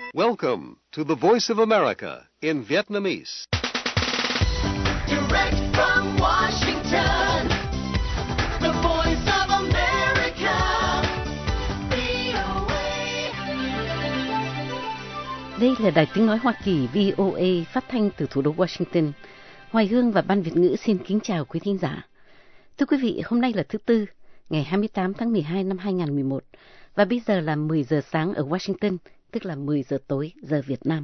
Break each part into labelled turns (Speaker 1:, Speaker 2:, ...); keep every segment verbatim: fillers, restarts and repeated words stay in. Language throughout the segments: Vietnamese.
Speaker 1: Welcome to the Voice of America in Vietnamese.
Speaker 2: Direct from Washington, the Voice of America, vê o a.
Speaker 3: Đây là Đài Tiếng Nói Hoa Kỳ vê o a phát thanh từ thủ đô Washington. Hoài Hương và Ban Việt ngữ xin kính chào quý thính giả. Thưa quý vị, hôm nay là thứ Tư, ngày hai mươi tám tháng mười hai năm hai nghìn không trăm mười một, và bây giờ là mười giờ sáng ở Washington, tức là mười giờ tối giờ Việt Nam.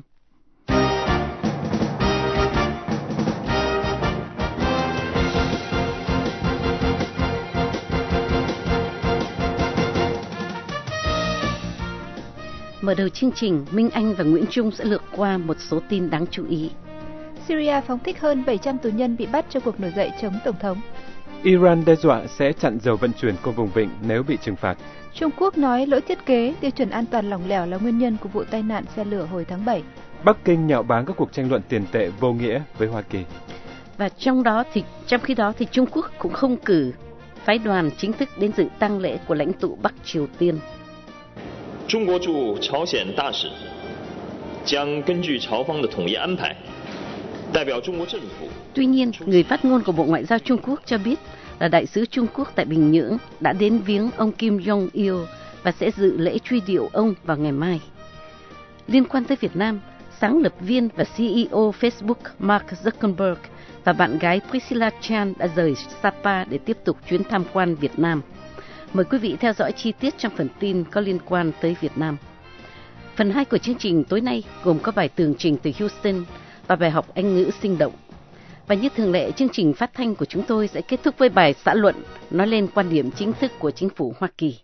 Speaker 3: Mở đầu chương trình, Minh Anh và Nguyễn Trung sẽ lược qua một số tin đáng chú ý.
Speaker 4: Syria phóng thích hơn bảy trăm tù nhân bị bắt trong cuộc nổi dậy chống tổng thống.
Speaker 5: Iran đe dọa sẽ chặn dầu vận chuyển qua vùng vịnh nếu bị trừng phạt.
Speaker 4: Trung Quốc nói lỗi thiết kế, tiêu chuẩn an toàn lỏng lẻo là nguyên nhân của vụ tai nạn xe lửa hồi tháng bảy.
Speaker 5: Bắc Kinh nhạo báng các cuộc tranh luận tiền tệ vô nghĩa với Hoa Kỳ.
Speaker 3: Và trong đó thì trong khi đó thì Trung Quốc cũng không cử phái đoàn chính thức đến dự tang lễ của lãnh tụ Bắc Triều Tiên.
Speaker 6: Trung Quốc驻朝鮮大使將根據朝方的統一安排，代表中國政府。
Speaker 3: Tuy nhiên, người phát ngôn của Bộ Ngoại giao Trung Quốc cho biết là đại sứ Trung Quốc tại Bình Nhưỡng đã đến viếng ông Kim Jong-il và sẽ dự lễ truy điệu ông vào ngày mai. Liên quan tới Việt Nam, sáng lập viên và xê e ô Facebook Mark Zuckerberg và bạn gái Priscilla Chan đã rời Sapa để tiếp tục chuyến tham quan Việt Nam. Mời quý vị theo dõi chi tiết trong phần tin có liên quan tới Việt Nam. Phần hai của chương trình tối nay gồm có bài tường trình từ Houston và bài học Anh ngữ sinh động. Và như thường lệ, chương trình phát thanh của chúng tôi sẽ kết thúc với bài xã luận nói lên quan điểm chính thức của chính phủ Hoa Kỳ.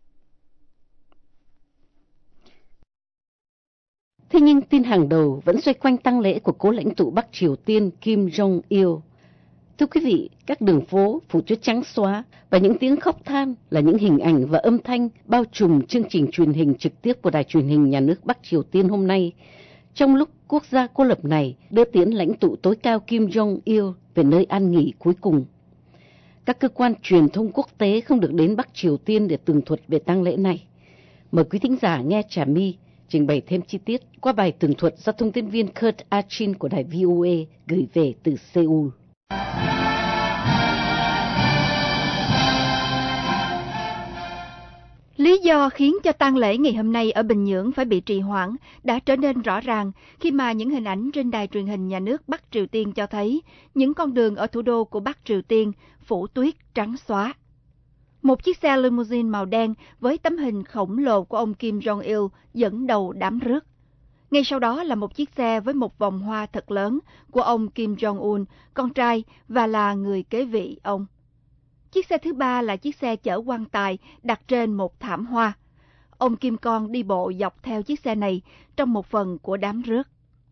Speaker 3: Thế nhưng tin hàng đầu vẫn xoay quanh tang lễ của cố lãnh tụ Bắc Triều Tiên Kim Jong-il. Thưa quý vị, các đường phố phủ tuyết trắng xóa và những tiếng khóc than là những hình ảnh và âm thanh bao trùm chương trình truyền hình trực tiếp của đài truyền hình nhà nước Bắc Triều Tiên hôm nay, trong lúc quốc gia cô lập này đưa tiễn lãnh tụ tối cao Kim Jong-il về nơi an nghỉ cuối cùng. Các cơ quan truyền thông quốc tế không được đến Bắc Triều Tiên để tường thuật về tang lễ này. Mời quý thính giả nghe Trà My trình bày thêm chi tiết qua bài tường thuật do thông tin viên Kurt Achin của đài vê o a gửi về từ Seoul.
Speaker 4: Lý do khiến cho tang lễ ngày hôm nay ở Bình Nhưỡng phải bị trì hoãn đã trở nên rõ ràng khi mà những hình ảnh trên đài truyền hình nhà nước Bắc Triều Tiên cho thấy những con đường ở thủ đô của Bắc Triều Tiên phủ tuyết trắng xóa. Một chiếc xe limousine màu đen với tấm hình khổng lồ của ông Kim Jong-il dẫn đầu đám rước. Ngay sau đó là một chiếc xe với một vòng hoa thật lớn của ông Kim Jong-un, con trai và là người kế vị ông. Chiếc xe thứ ba là chiếc xe chở quan tài đặt trên một thảm hoa. Ông Kim Con đi bộ dọc theo chiếc xe này trong một phần của đám rước.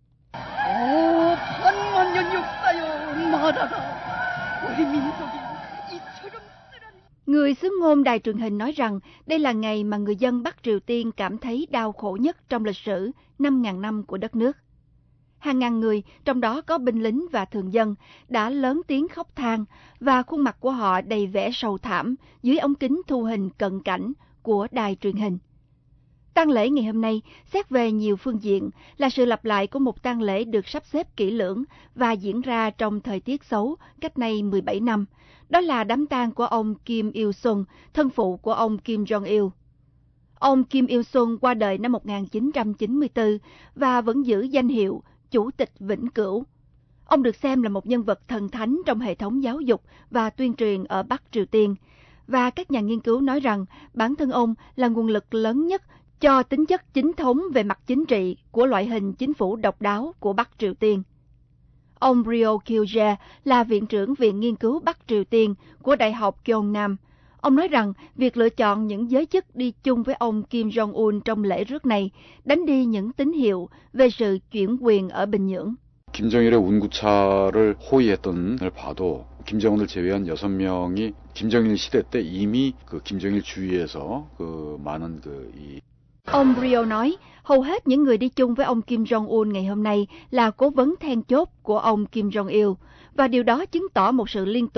Speaker 4: Người xứ ngôn đài truyền hình nói rằng đây là ngày mà người dân Bắc Triều Tiên cảm thấy đau khổ nhất trong lịch sử năm ngàn năm của đất nước. Hàng ngàn người, trong đó có binh lính và thường dân, đã lớn tiếng khóc than và khuôn mặt của họ đầy vẻ sầu thảm dưới ống kính thu hình cận cảnh của đài truyền hình. Tang lễ ngày hôm nay xét về nhiều phương diện là sự lặp lại của một tang lễ được sắp xếp kỹ lưỡng và diễn ra trong thời tiết xấu cách nay mười bảy năm. Đó là đám tang của ông Kim Il-sung, thân phụ của ông Kim Jong-il. Ông Kim Il-sung qua đời năm một nghìn chín trăm chín mươi tư và vẫn giữ danh hiệu Chủ tịch vĩnh cửu. Ông được xem là một nhân vật thần thánh trong hệ thống giáo dục và tuyên truyền ở Bắc Triều Tiên, và các nhà nghiên cứu nói rằng bản thân ông là nguồn lực lớn nhất cho tính chất chính thống về mặt chính trị của loại hình chính phủ độc đáo của Bắc Triều Tiên. Ông Ryo Kyuje là viện trưởng Viện Nghiên cứu Bắc Triều Tiên của Đại học Gyeongnam. Ông nói rằng việc lựa chọn những giới chức đi chung với ông Kim Jong-un trong lễ rước này đánh đi những tín hiệu về sự chuyển quyền ở Bình Nhưỡng.
Speaker 7: 김정일의 운구차를 호위했던 걸 봐도 김정은을 제외한 여섯 명이 김정일 시대 때 이미 그 김정일 주위에서 그 많은 그 이
Speaker 4: Ông Ryo nói, hầu hết những người đi chung với ông Kim Jong-un ngày hôm nay là cố vấn then chốt của ông Kim Jong-il, và điều đó chứng tỏ một sự liên tục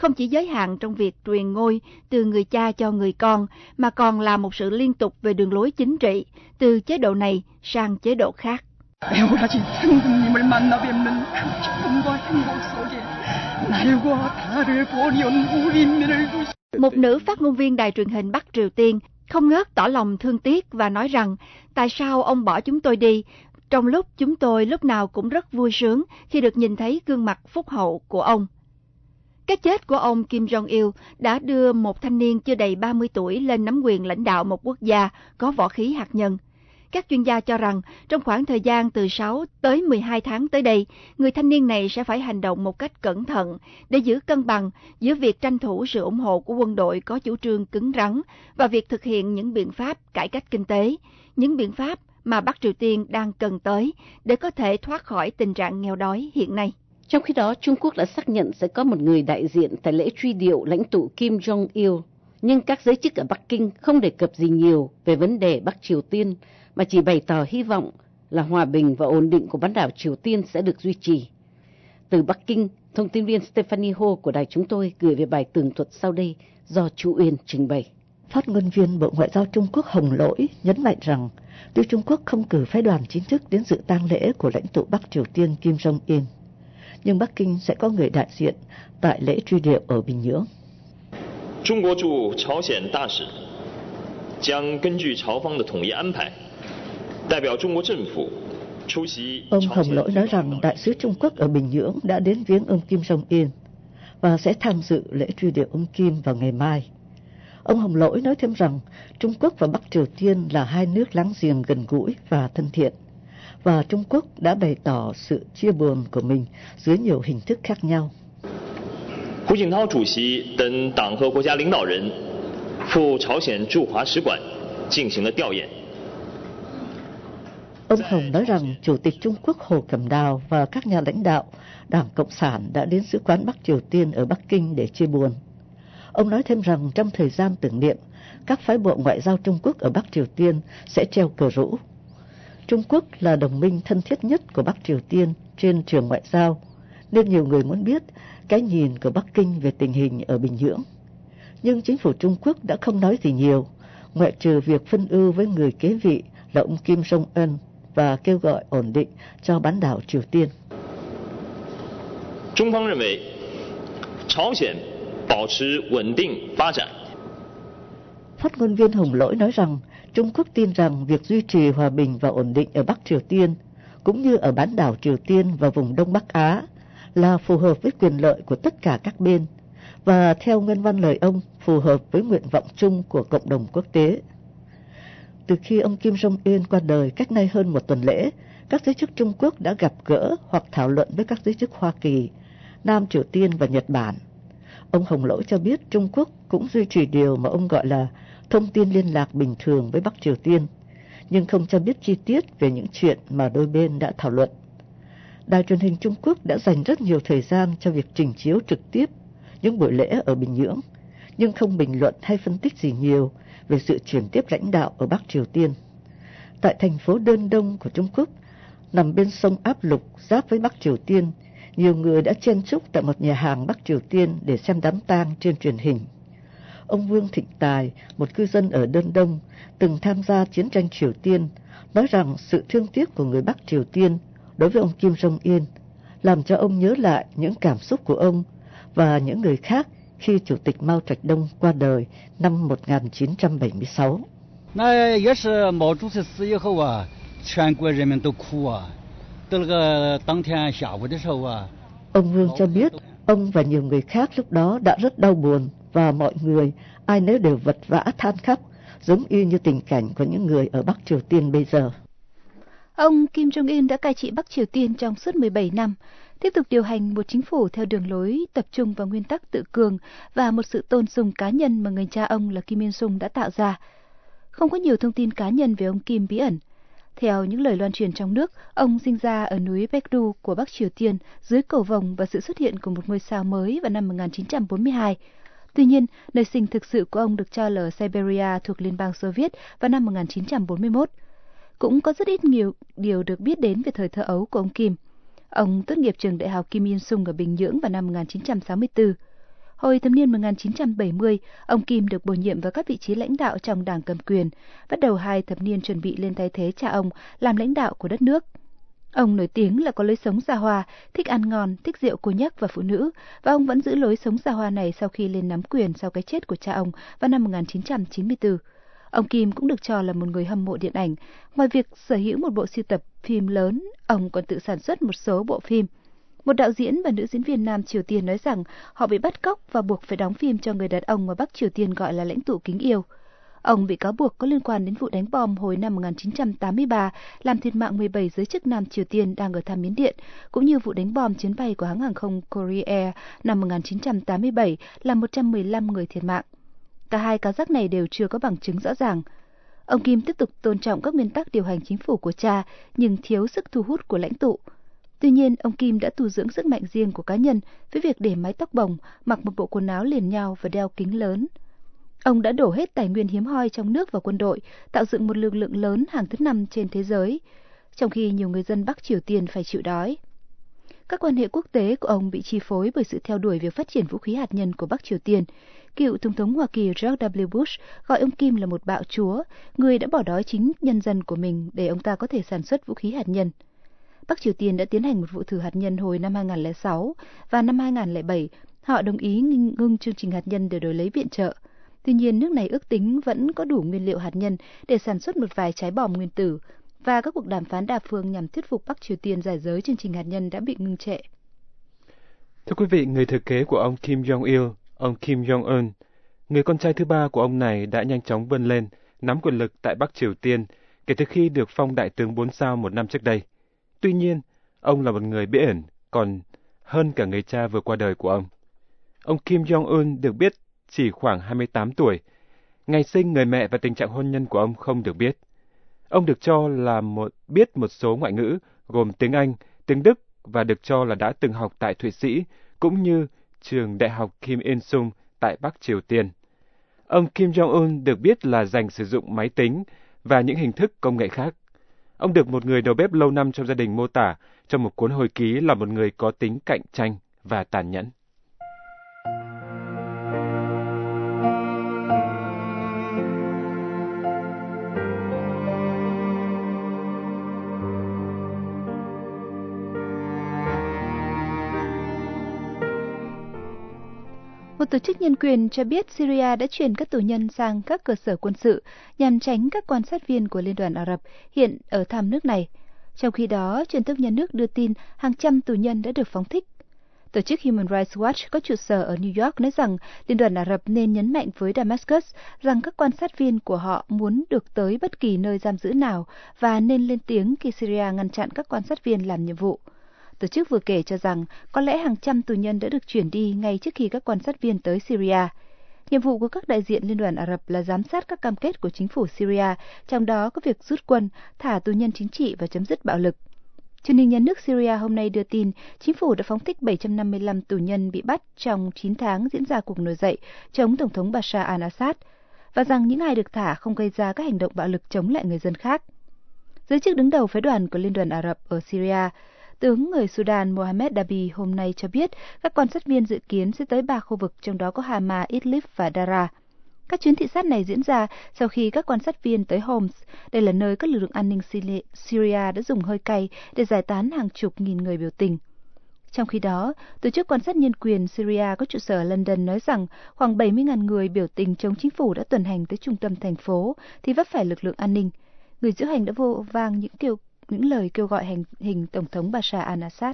Speaker 4: không chỉ giới hạn trong việc truyền ngôi từ người cha cho người con, mà còn là một sự liên tục về đường lối chính trị, từ chế độ này sang chế độ khác.
Speaker 8: 배우가진 상국님을 만나 뵙는 그 기쁨과 행복 속에 날과 달을 보려는 우리 인민을 두시.
Speaker 4: Một nữ phát ngôn viên đài truyền hình Bắc Triều Tiên không ngớt tỏ lòng thương tiếc và nói rằng tại sao ông bỏ chúng tôi đi, trong lúc chúng tôi lúc nào cũng rất vui sướng khi được nhìn thấy gương mặt phúc hậu của ông. Cái chết của ông Kim Jong-il đã đưa một thanh niên chưa đầy ba mươi tuổi lên nắm quyền lãnh đạo một quốc gia có võ khí hạt nhân. Các chuyên gia cho rằng trong khoảng thời gian từ sáu tới mười hai tháng tới đây, người thanh niên này sẽ phải hành động một cách cẩn thận để giữ cân bằng giữa việc tranh thủ sự ủng hộ của quân đội có chủ trương cứng rắn và việc thực hiện những biện pháp cải cách kinh tế, những biện pháp mà Bắc Triều Tiên đang cần tới để có thể thoát khỏi tình trạng nghèo đói hiện nay.
Speaker 3: Trong khi đó, Trung Quốc đã xác nhận sẽ có một người đại diện tại lễ truy điệu lãnh tụ Kim Jong-il, nhưng các giới chức ở Bắc Kinh không đề cập gì nhiều về vấn đề Bắc Triều Tiên, mà chỉ bày tỏ hy vọng là hòa bình và ổn định của bán đảo Triều Tiên sẽ được duy trì. Từ Bắc Kinh, thông tin viên Stephanie Ho của đài chúng tôi gửi về bài tường thuật sau đây do Chu Uyên trình bày.
Speaker 9: Phát ngôn viên Bộ Ngoại giao Trung Quốc Hồng Lỗi nhấn mạnh rằng tuy Trung Quốc không cử phái đoàn chính thức đến dự tang lễ của lãnh tụ Bắc Triều Tiên Kim Jong-il, nhưng Bắc Kinh sẽ có người đại diện tại lễ truy điệu ở Bình Nhưỡng.
Speaker 6: Trung Quốc驻朝鲜大使将根据朝方的统一安排，代表中国政府出席。
Speaker 9: Ông Hồng Lỗi nói rằng đại sứ Trung Quốc ở Bình Nhưỡng đã đến viếng ông Kim Jong-il và sẽ tham dự lễ truy điệu ông Kim vào ngày mai. Ông Hồng Lỗi nói thêm rằng Trung Quốc và Bắc Triều Tiên là hai nước láng giềng gần gũi và thân thiện, và Trung Quốc đã bày tỏ sự chia buồn của mình dưới nhiều hình thức khác nhau.
Speaker 6: Hu Jintao chủ席等党和国家领导人赴朝鲜驻华使馆进行了吊唁。
Speaker 9: Ông Hồng nói rằng Chủ tịch Trung Quốc Hồ Cẩm Đào và các nhà lãnh đạo Đảng Cộng sản đã đến Sứ quán Bắc Triều Tiên ở Bắc Kinh để chia buồn. Ông nói thêm rằng trong thời gian tưởng niệm, các phái bộ ngoại giao Trung Quốc ở Bắc Triều Tiên sẽ treo cờ rũ. Trung Quốc là đồng minh thân thiết nhất của Bắc Triều Tiên trên trường ngoại giao, nên nhiều người muốn biết cái nhìn của Bắc Kinh về tình hình ở Bình Nhưỡng. Nhưng chính phủ Trung Quốc đã không nói gì nhiều, ngoại trừ việc phân ưu với người kế vị là ông Kim Jong-un và kêu gọi ổn định cho bán đảo Triều Tiên.
Speaker 6: Trung phương nhận為朝鮮保持穩定發展.
Speaker 9: Phát ngôn viên Hồng Lỗi nói rằng Trung Quốc tin rằng việc duy trì hòa bình và ổn định ở Bắc Triều Tiên, cũng như ở bán đảo Triều Tiên và vùng Đông Bắc Á, là phù hợp với quyền lợi của tất cả các bên, và theo nguyên văn lời ông, phù hợp với nguyện vọng chung của cộng đồng quốc tế. Từ khi ông Kim Jong-un qua đời cách nay hơn một tuần lễ, các giới chức Trung Quốc đã gặp gỡ hoặc thảo luận với các giới chức Hoa Kỳ, Nam Triều Tiên và Nhật Bản. Ông Hồng Lỗi cho biết Trung Quốc cũng duy trì điều mà ông gọi là thông tin liên lạc bình thường với Bắc Triều Tiên, nhưng không cho biết chi tiết về những chuyện mà đôi bên đã thảo luận. Đài truyền hình Trung Quốc đã dành rất nhiều thời gian cho việc trình chiếu trực tiếp những buổi lễ ở Bình Nhưỡng, nhưng không bình luận hay phân tích gì nhiều về sự chuyển tiếp lãnh đạo ở Bắc Triều Tiên. Tại thành phố Đơn Đông của Trung Quốc, nằm bên sông Áp Lục giáp với Bắc Triều Tiên, nhiều người đã chen chúc tại một nhà hàng Bắc Triều Tiên để xem đám tang trên truyền hình. Ông Vương Thịnh Tài, một cư dân ở Đơn Đông, từng tham gia chiến tranh Triều Tiên, nói rằng sự thương tiếc của người Bắc Triều Tiên đối với ông Kim Jong-il làm cho ông nhớ lại những cảm xúc của ông và những người khác khi Chủ tịch Mao Trạch Đông qua đời năm một nghìn chín trăm bảy mươi sáu. Ông Vương cho biết ông và nhiều người khác lúc đó đã rất đau buồn, và mọi người ai nấy đều vật vã than khóc, giống y như tình cảnh của những người ở Bắc Triều Tiên bây giờ.
Speaker 4: Ông Kim Jong-un đã cai trị Bắc Triều Tiên trong suốt mười bảy năm, tiếp tục điều hành một chính phủ theo đường lối tập trung vào nguyên tắc tự cường và một sự tôn sùng cá nhân mà người cha ông là Kim Il-sung đã tạo ra. Không có nhiều thông tin cá nhân về ông Kim bí ẩn. Theo những lời loan truyền trong nước, ông sinh ra ở núi Baekdu của Bắc Triều Tiên dưới cầu vồng và sự xuất hiện của một ngôi sao mới vào năm một nghìn chín trăm bốn mươi hai. Tuy nhiên, nơi sinh thực sự của ông được cho là ở Siberia thuộc Liên bang Xô Viết vào năm một nghìn chín trăm bốn mươi mốt. Cũng có rất ít nhiều điều được biết đến về thời thơ ấu của ông Kim. Ông tốt nghiệp trường đại học Kim Il-sung ở Bình Nhưỡng vào năm một nghìn chín trăm sáu mươi tư.
Speaker 10: Hồi thập niên một nghìn chín trăm bảy mươi, ông Kim được bổ nhiệm vào các vị trí lãnh đạo trong đảng cầm quyền, bắt đầu hai thập niên chuẩn bị lên thay thế cha ông làm lãnh đạo của đất nước. Ông nổi tiếng là có lối sống xa hoa, thích ăn ngon, thích rượu cô nhắc và phụ nữ, và ông vẫn giữ lối sống xa hoa này sau khi lên nắm quyền sau cái chết của cha ông vào năm một nghìn chín trăm chín mươi tư. Ông Kim cũng được cho là một người hâm mộ điện ảnh. Ngoài việc sở hữu một bộ sưu tập phim lớn, ông còn tự sản xuất một số bộ phim. Một đạo diễn và nữ diễn viên Nam Triều Tiên nói rằng họ bị bắt cóc và buộc phải đóng phim cho người đàn ông mà Bắc Triều Tiên gọi là lãnh tụ kính yêu. Ông bị cáo buộc có liên quan đến vụ đánh bom hồi năm một nghìn chín trăm tám mươi ba, làm thiệt mạng mười bảy giới chức Nam Triều Tiên đang ở thăm Miến Điện, cũng như vụ đánh bom chuyến bay của hãng hàng không Korea Air năm một nghìn chín trăm tám mươi bảy, làm một trăm mười lăm người thiệt mạng. Cả hai cáo giác này đều chưa có bằng chứng rõ ràng. Ông Kim tiếp tục tôn trọng các nguyên tắc điều hành chính phủ của cha, nhưng thiếu sức thu hút của lãnh tụ. Tuy nhiên, ông Kim đã tu dưỡng sức mạnh riêng của cá nhân với việc để mái tóc bồng, mặc một bộ quần áo liền nhau và đeo kính lớn. Ông đã đổ hết tài nguyên hiếm hoi trong nước vào quân đội, tạo dựng một lực lượng lớn hàng thứ năm trên thế giới, trong khi nhiều người dân Bắc Triều Tiên phải chịu đói. Các quan hệ quốc tế của ông bị chi phối bởi sự theo đuổi việc phát triển vũ khí hạt nhân của Bắc Triều Tiên. Cựu Tổng thống Hoa Kỳ George W. Bush gọi ông Kim là một bạo chúa, người đã bỏ đói chính nhân dân của mình để ông ta có thể sản xuất vũ khí hạt nhân. Bắc Triều Tiên đã tiến hành một vụ thử hạt nhân hồi năm hai nghìn không trăm lẻ sáu, và năm hai nghìn không trăm lẻ bảy, họ đồng ý ngưng, ngưng chương trình hạt nhân để đổi lấy viện trợ. Tuy nhiên, nước này ước tính vẫn có đủ nguyên liệu hạt nhân để sản xuất một vài trái bom nguyên tử, và các cuộc đàm phán đa phương nhằm thuyết phục Bắc Triều Tiên giải giới chương trình hạt nhân đã bị ngưng trệ.
Speaker 5: Thưa quý vị, người thừa kế của ông Kim Jong-il, ông Kim Jong-un, người con trai thứ ba của ông này đã nhanh chóng vươn lên, nắm quyền lực tại Bắc Triều Tiên kể từ khi được phong đại tướng bốn sao một năm trước đây. Tuy nhiên, ông là một người bí ẩn, còn hơn cả người cha vừa qua đời của ông. Ông Kim Jong-un được biết chỉ khoảng hai mươi tám tuổi. Ngày sinh, người mẹ và tình trạng hôn nhân của ông không được biết. Ông được cho là một, biết một số ngoại ngữ, gồm tiếng Anh, tiếng Đức, và được cho là đã từng học tại Thụy Sĩ, cũng như trường đại học Kim Il-sung tại Bắc Triều Tiên. Ông Kim Jong-un được biết là dành sử dụng máy tính và những hình thức công nghệ khác. Ông được một người đầu bếp lâu năm trong gia đình mô tả trong một cuốn hồi ký là một người có tính cạnh tranh và tàn nhẫn.
Speaker 10: Một tổ chức nhân quyền cho biết Syria đã chuyển các tù nhân sang các cơ sở quân sự nhằm tránh các quan sát viên của Liên đoàn Ả Rập hiện ở thăm nước này. Trong khi đó, truyền thông nhà nước đưa tin hàng trăm tù nhân đã được phóng thích. Tổ chức Human Rights Watch có trụ sở ở New York nói rằng Liên đoàn Ả Rập nên nhấn mạnh với Damascus rằng các quan sát viên của họ muốn được tới bất kỳ nơi giam giữ nào và nên lên tiếng khi Syria ngăn chặn các quan sát viên làm nhiệm vụ. Tổ chức vừa kể cho rằng có lẽ hàng trăm tù nhân đã được chuyển đi ngay trước khi các quan sát viên tới Syria. Nhiệm vụ của các đại diện Liên đoàn Ả Rập là giám sát các cam kết của chính phủ Syria, trong đó có việc rút quân, thả tù nhân chính trị và chấm dứt bạo lực. Truyền hình nhà nước Syria hôm nay đưa tin chính phủ đã phóng thích bảy trăm năm mươi lăm tù nhân bị bắt trong chín tháng diễn ra cuộc nổi dậy chống Tổng thống Bashar al-Assad, và rằng những ai được thả không gây ra các hành động bạo lực chống lại người dân khác. Giới chức đứng đầu phái đoàn của Liên đoàn Ả Rập ở Syria, tướng người Sudan Mohammed Dabi hôm nay cho biết các quan sát viên dự kiến sẽ tới ba khu vực, trong đó có Hama, Idlib và Dara. Các chuyến thị sát này diễn ra sau khi các quan sát viên tới Homs. Đây là nơi các lực lượng an ninh Syria đã dùng hơi cay để giải tán hàng chục nghìn người biểu tình. Trong khi đó, tổ chức quan sát nhân quyền Syria có trụ sở ở London nói rằng khoảng bảy mươi nghìn người biểu tình chống chính phủ đã tuần hành tới trung tâm thành phố thì vấp phải lực lượng an ninh. Người diễu hành đã vô vang những kêu những lời kêu gọi hành hình Tổng thống Bashar al-Assad.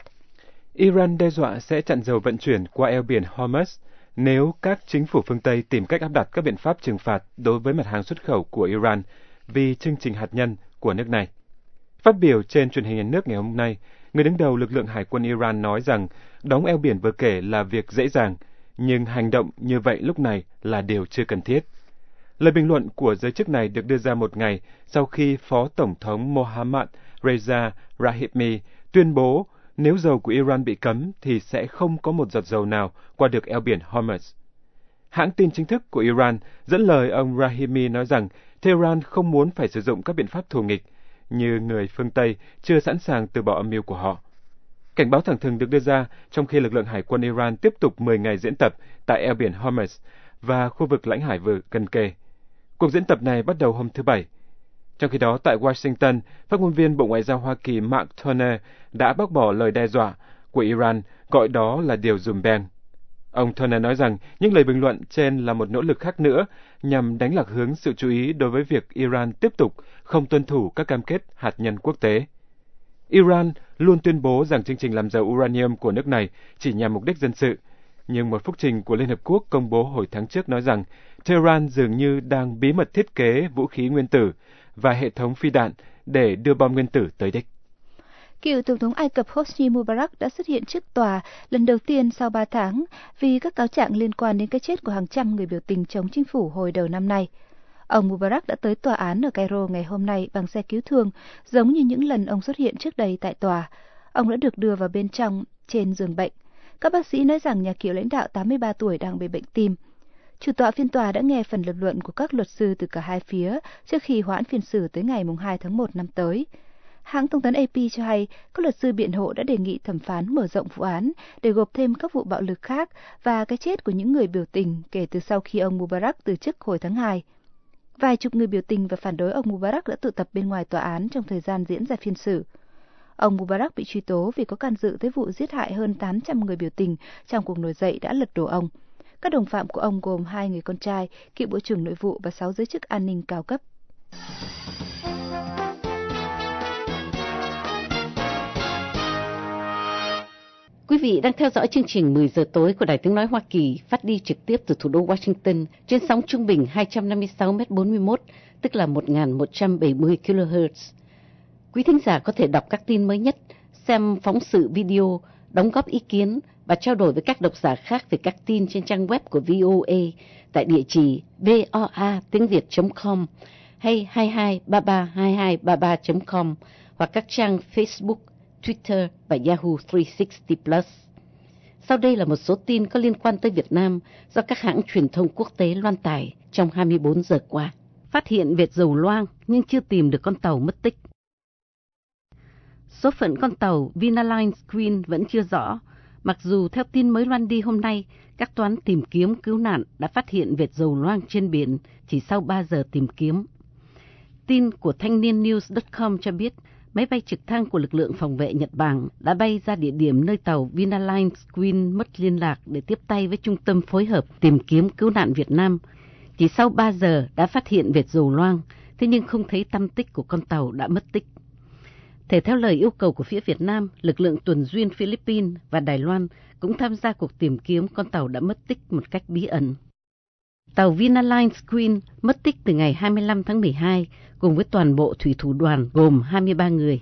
Speaker 5: Iran đe dọa sẽ chặn dầu vận chuyển qua eo biển Hormuz nếu các chính phủ phương Tây tìm cách áp đặt các biện pháp trừng phạt đối với mặt hàng xuất khẩu của Iran vì chương trình hạt nhân của nước này. Phát biểu trên truyền hình nhà nước ngày hôm nay, người đứng đầu lực lượng hải quân Iran nói rằng đóng eo biển vừa kể là việc dễ dàng, nhưng hành động như vậy lúc này là điều chưa cần thiết. Lời bình luận của giới chức này được đưa ra một ngày sau khi Phó Tổng thống Mohammad Reza Rahimi tuyên bố nếu dầu của Iran bị cấm thì sẽ không có một giọt dầu nào qua được eo biển Hormuz. Hãng tin chính thức của Iran dẫn lời ông Rahimi nói rằng Tehran không muốn phải sử dụng các biện pháp thù nghịch, như người phương Tây chưa sẵn sàng từ bỏ âm mưu của họ. Cảnh báo thẳng thừng được đưa ra trong khi lực lượng hải quân Iran tiếp tục mười ngày diễn tập tại eo biển Hormuz và khu vực lãnh hải vừa gần kề. Cuộc diễn tập này bắt đầu hôm thứ Bảy. Trong khi đó, tại Washington, phát ngôn viên Bộ Ngoại giao Hoa Kỳ Mark Toner đã bác bỏ lời đe dọa của Iran, gọi đó là điều dùm beng. Ông Toner nói rằng những lời bình luận trên là một nỗ lực khác nữa nhằm đánh lạc hướng sự chú ý đối với việc Iran tiếp tục không tuân thủ các cam kết hạt nhân quốc tế. Iran luôn tuyên bố rằng chương trình làm giàu uranium của nước này chỉ nhằm mục đích dân sự, nhưng một phúc trình của Liên Hợp Quốc công bố hồi tháng trước nói rằng Tehran dường như đang bí mật thiết kế vũ khí nguyên tử và hệ thống phi đạn để đưa bom nguyên tử tới đích.
Speaker 10: Cựu Tổng thống Ai Cập Hosni Mubarak đã xuất hiện trước tòa lần đầu tiên sau ba tháng vì các cáo trạng liên quan đến cái chết của hàng trăm người biểu tình chống chính phủ hồi đầu năm nay. Ông Mubarak đã tới tòa án ở Cairo ngày hôm nay bằng xe cứu thương, giống như những lần ông xuất hiện trước đây tại tòa. Ông đã được đưa vào bên trong trên giường bệnh. Các bác sĩ nói rằng nhà cựu lãnh đạo tám mươi ba tuổi đang bị bệnh tim. Chủ tọa phiên tòa đã nghe phần lập luận của các luật sư từ cả hai phía trước khi hoãn phiên xử tới ngày hai tháng một năm tới. Hãng thông tấn A P cho hay các luật sư biện hộ đã đề nghị thẩm phán mở rộng vụ án để gộp thêm các vụ bạo lực khác và cái chết của những người biểu tình kể từ sau khi ông Mubarak từ chức hồi tháng hai. Vài chục người biểu tình và phản đối ông Mubarak đã tụ tập bên ngoài tòa án trong thời gian diễn ra phiên xử. Ông Mubarak bị truy tố vì có can dự tới vụ giết hại hơn tám trăm người biểu tình trong cuộc nổi dậy đã lật đổ ông. Các đồng phạm của ông gồm hai người con trai, cựu Bộ trưởng Nội vụ và sáu giới chức an ninh cao cấp.
Speaker 3: Quý vị đang theo dõi chương trình mười giờ tối của Đài Tiếng Nói Hoa Kỳ, phát đi trực tiếp từ thủ đô Washington trên sóng trung bình hai trăm năm mươi sáu mét bốn mươi mốt, tức là một nghìn một trăm bảy mươi ki lô héc. Quý thính giả có thể đọc các tin mới nhất, xem phóng sự video, đóng góp ý kiến và trao đổi với các độc giả khác về các tin trên trang web của vê o a tại địa chỉ voa tiếng việt chấm com hay hai hai ba ba hai hai ba ba chấm com hoặc các trang Facebook, Twitter và Yahoo ba sáu mươi plus. Sau đây là một số tin có liên quan tới Việt Nam do các hãng truyền thông quốc tế loan tải trong hai mươi bốn giờ qua. Phát hiện vệt dầu loang nhưng chưa tìm được con tàu mất tích. Số phận con tàu Vinalines Queen vẫn chưa rõ, mặc dù theo tin mới loan đi hôm nay, các toán tìm kiếm cứu nạn đã phát hiện vệt dầu loang trên biển chỉ sau ba giờ tìm kiếm. Tin của thanh niên news chấm com cho biết, máy bay trực thăng của lực lượng phòng vệ Nhật Bản đã bay ra địa điểm nơi tàu Vinalines Queen mất liên lạc để tiếp tay với Trung tâm phối hợp tìm kiếm cứu nạn Việt Nam. Chỉ sau ba giờ đã phát hiện vệt dầu loang, thế nhưng không thấy tăm tích của con tàu đã mất tích. Thể theo lời yêu cầu của phía Việt Nam, lực lượng tuần duyên Philippines và Đài Loan cũng tham gia cuộc tìm kiếm con tàu đã mất tích một cách bí ẩn. Tàu Vinalines Queen mất tích từ ngày hai mươi lăm tháng mười hai cùng với toàn bộ thủy thủ đoàn gồm hai mươi ba người.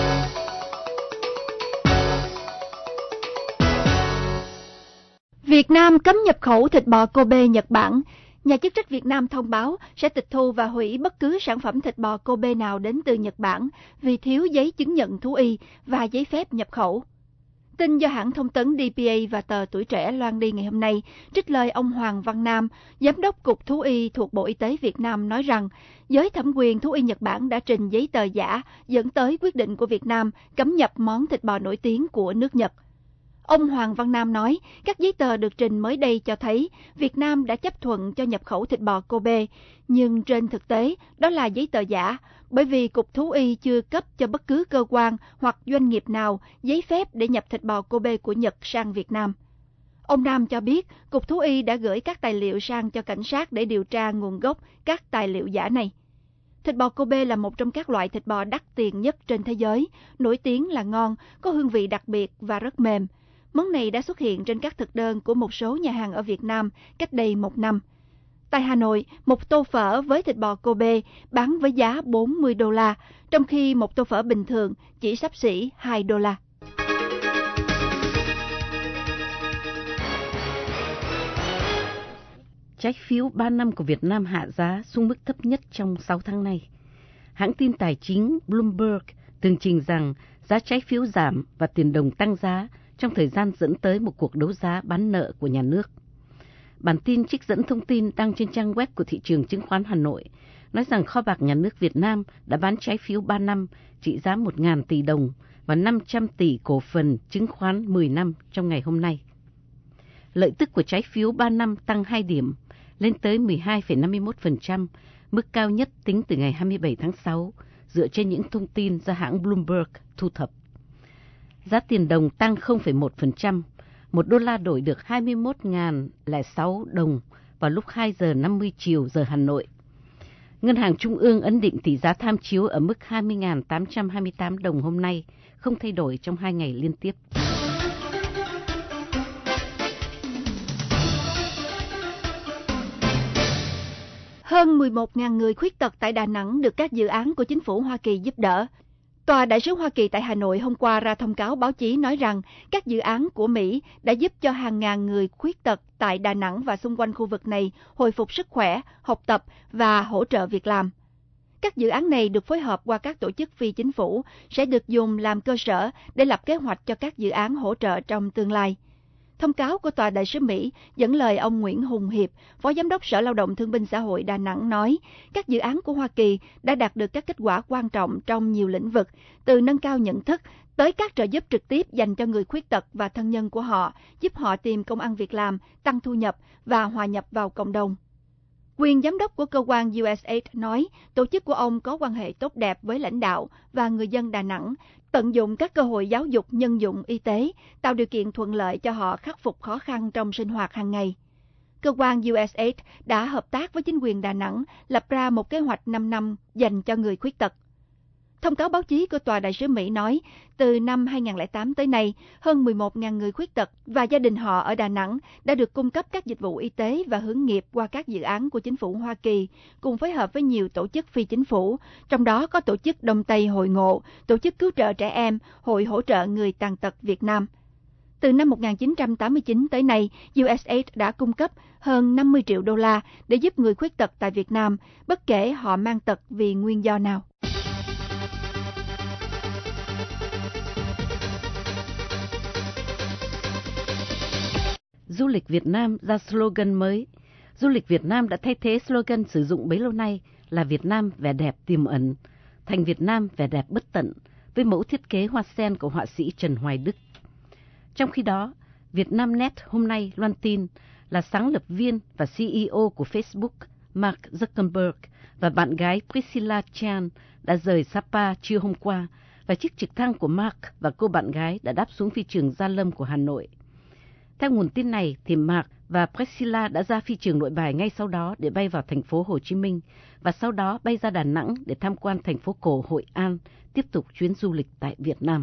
Speaker 4: Việt Nam cấm nhập khẩu thịt bò Kobe Nhật Bản. Nhà chức trách Việt Nam thông báo sẽ tịch thu và hủy bất cứ sản phẩm thịt bò Kobe nào đến từ Nhật Bản vì thiếu giấy chứng nhận thú y và giấy phép nhập khẩu. Tin do hãng thông tấn đê pê a và tờ Tuổi Trẻ loan đi ngày hôm nay, trích lời ông Hoàng Văn Nam, Giám đốc Cục Thú y thuộc Bộ Y tế Việt Nam nói rằng, giới thẩm quyền thú y Nhật Bản đã trình giấy tờ giả dẫn tới quyết định của Việt Nam cấm nhập món thịt bò nổi tiếng của nước Nhật. Ông Hoàng Văn Nam nói, các giấy tờ được trình mới đây cho thấy Việt Nam đã chấp thuận cho nhập khẩu thịt bò Kobe, nhưng trên thực tế đó là giấy tờ giả, bởi vì Cục Thú y chưa cấp cho bất cứ cơ quan hoặc doanh nghiệp nào giấy phép để nhập thịt bò Kobe của Nhật sang Việt Nam. Ông Nam cho biết, Cục Thú y đã gửi các tài liệu sang cho cảnh sát để điều tra nguồn gốc các tài liệu giả này. Thịt bò Kobe là một trong các loại thịt bò đắt tiền nhất trên thế giới, nổi tiếng là ngon, có hương vị đặc biệt và rất mềm. Món này đã xuất hiện trên các thực đơn của một số nhà hàng ở Việt Nam cách đây một năm. Tại Hà Nội, một tô phở với thịt bò Kobe bán với giá bốn mươi đô la, trong khi một tô phở bình thường chỉ xấp xỉ hai đô la.
Speaker 3: Trái phiếu ba năm của Việt Nam hạ giá xuống mức thấp nhất trong sáu tháng nay. Hãng tin tài chính Bloomberg tường trình rằng giá trái phiếu giảm và tiền đồng tăng giá trong thời gian dẫn tới một cuộc đấu giá bán nợ của nhà nước. Bản tin trích dẫn thông tin đăng trên trang web của thị trường chứng khoán Hà Nội nói rằng kho bạc nhà nước Việt Nam đã bán trái phiếu ba năm trị giá một nghìn tỷ đồng và năm trăm tỷ cổ phần chứng khoán mười năm trong ngày hôm nay. Lợi tức của trái phiếu ba năm tăng hai điểm, lên tới mười hai phẩy năm mươi mốt phần trăm, mức cao nhất tính từ ngày hai mươi bảy tháng sáu, dựa trên những thông tin do hãng Bloomberg thu thập. Giá tiền đồng tăng không phẩy một phần trăm, một đô la đổi được hai mươi mốt nghìn lẻ sáu đồng vào lúc hai giờ năm mươi chiều giờ Hà Nội. Ngân hàng Trung ương ấn định tỷ giá tham chiếu ở mức hai mươi nghìn tám trăm hai mươi tám đồng hôm nay, không thay đổi trong hai ngày liên tiếp.
Speaker 4: Hơn mười một nghìn người khuyết tật tại Đà Nẵng được các dự án của chính phủ Hoa Kỳ giúp đỡ. Tòa đại sứ Hoa Kỳ tại Hà Nội hôm qua ra thông cáo báo chí nói rằng các dự án của Mỹ đã giúp cho hàng ngàn người khuyết tật tại Đà Nẵng và xung quanh khu vực này hồi phục sức khỏe, học tập và hỗ trợ việc làm. Các dự án này được phối hợp qua các tổ chức phi chính phủ sẽ được dùng làm cơ sở để lập kế hoạch cho các dự án hỗ trợ trong tương lai. Thông cáo của Tòa đại sứ Mỹ dẫn lời ông Nguyễn Hùng Hiệp, Phó Giám đốc Sở Lao động Thương binh Xã hội Đà Nẵng nói, các dự án của Hoa Kỳ đã đạt được các kết quả quan trọng trong nhiều lĩnh vực, từ nâng cao nhận thức tới các trợ giúp trực tiếp dành cho người khuyết tật và thân nhân của họ, giúp họ tìm công ăn việc làm, tăng thu nhập và hòa nhập vào cộng đồng. Quyền giám đốc của cơ quan u ét a i đê nói, tổ chức của ông có quan hệ tốt đẹp với lãnh đạo và người dân Đà Nẵng, tận dụng các cơ hội giáo dục, nhân dụng, y tế, tạo điều kiện thuận lợi cho họ khắc phục khó khăn trong sinh hoạt hàng ngày. Cơ quan u ét a i đê đã hợp tác với chính quyền Đà Nẵng lập ra một kế hoạch năm năm dành cho người khuyết tật. Thông cáo báo chí của Tòa đại sứ Mỹ nói, từ năm hai nghìn lẻ tám tới nay, hơn mười một nghìn người khuyết tật và gia đình họ ở Đà Nẵng đã được cung cấp các dịch vụ y tế và hướng nghiệp qua các dự án của chính phủ Hoa Kỳ, cùng phối hợp với nhiều tổ chức phi chính phủ, trong đó có tổ chức Đông Tây Hội Ngộ, tổ chức cứu trợ trẻ em, Hội hỗ trợ người tàn tật Việt Nam. Từ năm một nghìn chín trăm tám mươi chín tới nay, u ét a i đê đã cung cấp hơn năm mươi triệu đô la để giúp người khuyết tật tại Việt Nam, bất kể họ mang tật vì nguyên do nào.
Speaker 3: Du lịch Việt Nam ra slogan mới. Du lịch Việt Nam đã thay thế slogan sử dụng bấy lâu nay là Việt Nam vẻ đẹp tiềm ẩn, thành Việt Nam vẻ đẹp bất tận, với mẫu thiết kế hoa sen của họa sĩ Trần Hoài Đức. Trong khi đó, Vietnamnet hôm nay loan tin là sáng lập viên và xê e ô của Facebook Mark Zuckerberg và bạn gái Priscilla Chan đã rời Sapa trưa hôm qua, và chiếc trực thăng của Mark và cô bạn gái đã đáp xuống phi trường Gia Lâm của Hà Nội. Theo nguồn tin này, thì Mark và Priscilla đã ra phi trường Nội Bài ngay sau đó để bay vào thành phố Hồ Chí Minh và sau đó bay ra Đà Nẵng để tham quan thành phố cổ Hội An, tiếp tục chuyến du lịch tại Việt Nam.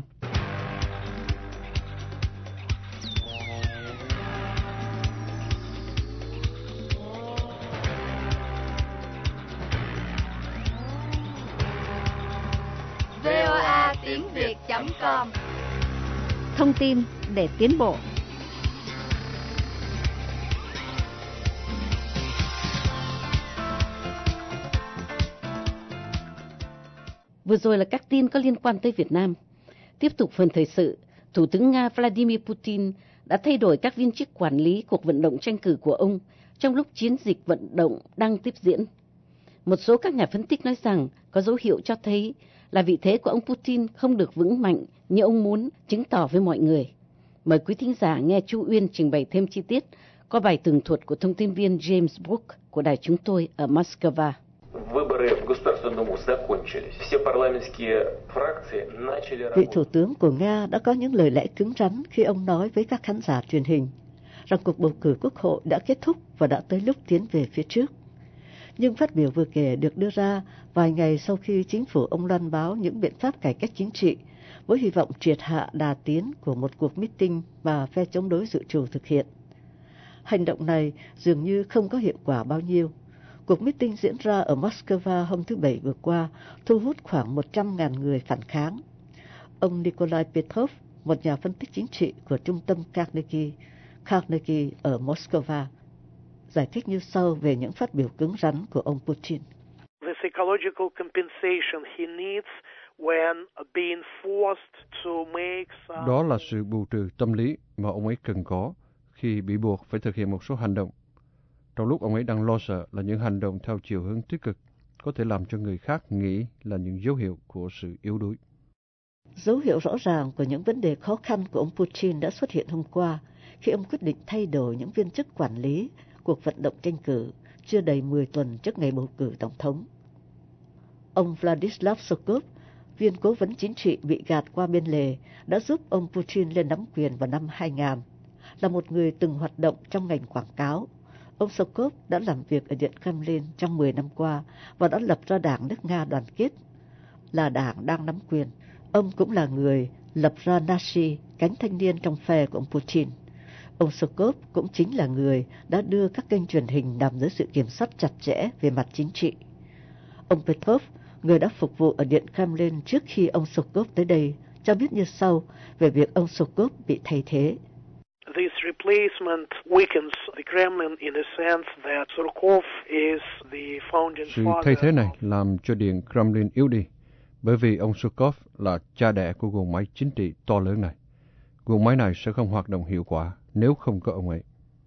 Speaker 2: vê o a tiếng việt chấm com.
Speaker 4: Thông tin để tiến bộ.
Speaker 3: Vừa rồi là các tin có liên quan tới Việt Nam. Tiếp tục phần thời sự, Thủ tướng Nga Vladimir Putin đã thay đổi các viên chức quản lý cuộc vận động tranh cử của ông trong lúc chiến dịch vận động đang tiếp diễn. Một số các nhà phân tích nói rằng có dấu hiệu cho thấy là vị thế của ông Putin không được vững mạnh như ông muốn chứng tỏ với mọi người. Mời quý thính giả nghe Chu Uyên trình bày thêm chi tiết qua bài tường thuật của thông tin viên James Brook của đài chúng tôi ở Moscow.
Speaker 9: Vị thủ tướng của Nga đã có những lời lẽ cứng rắn khi ông nói với các khán giả truyền hình rằng cuộc bầu cử quốc hội đã kết thúc và đã tới lúc tiến về phía trước. Nhưng phát biểu vừa kể được đưa ra vài ngày sau khi chính phủ ông loan báo những biện pháp cải cách chính trị với hy vọng triệt hạ đà tiến của một cuộc meeting mà phe chống đối dự trù thực hiện. Hành động này dường như không có hiệu quả bao nhiêu. Cuộc meeting diễn ra ở Moscow hôm thứ Bảy vừa qua thu hút khoảng một trăm nghìn người phản kháng. Ông Nikolai Petrov, một nhà phân tích chính trị của trung tâm Carnegie, Carnegie ở Moscow, giải thích như sau về những phát biểu cứng rắn của ông Putin.
Speaker 11: The psychological compensation he needs when being forced to make some...
Speaker 12: Đó là sự bù trừ tâm lý mà ông ấy cần có khi bị buộc phải thực hiện một số hành động. Trong lúc ông ấy đang lo sợ là những hành động theo chiều hướng tích cực có thể làm cho người khác nghĩ là những dấu hiệu của sự yếu đuối.
Speaker 9: Dấu hiệu rõ ràng của những vấn đề khó khăn của ông Putin đã xuất hiện hôm qua khi ông quyết định thay đổi những viên chức quản lý cuộc vận động tranh cử chưa đầy mười tuần trước ngày bầu cử tổng thống. Ông Vladislav Sokov, viên cố vấn chính trị bị gạt qua bên lề, đã giúp ông Putin lên nắm quyền vào năm hai nghìn. Là một người từng hoạt động trong ngành quảng cáo, ông Sokov đã làm việc ở Điện Kremlin trong mười năm qua và đã lập ra Đảng nước Nga Đoàn kết. Là đảng đang nắm quyền, ông cũng là người lập ra Nashi, cánh thanh niên trong phe của ông Putin. Ông Sokov cũng chính là người đã đưa các kênh truyền hình nằm dưới sự kiểm soát chặt chẽ về mặt chính trị. Ông Petrov, người đã phục vụ ở Điện Kremlin trước khi ông Sokov tới đây, cho biết như sau về việc ông Sokov bị thay thế.
Speaker 11: This replacement weakens the Kremlin in the sense that Surkov is the founding
Speaker 12: Sự
Speaker 11: father.
Speaker 12: thay thế này làm cho Điện Kremlin yếu đi, bởi vì ông Surkov là cha đẻ của guồng máy chính trị to lớn này. Guồng máy này sẽ không hoạt động hiệu quả nếu không có ông ấy.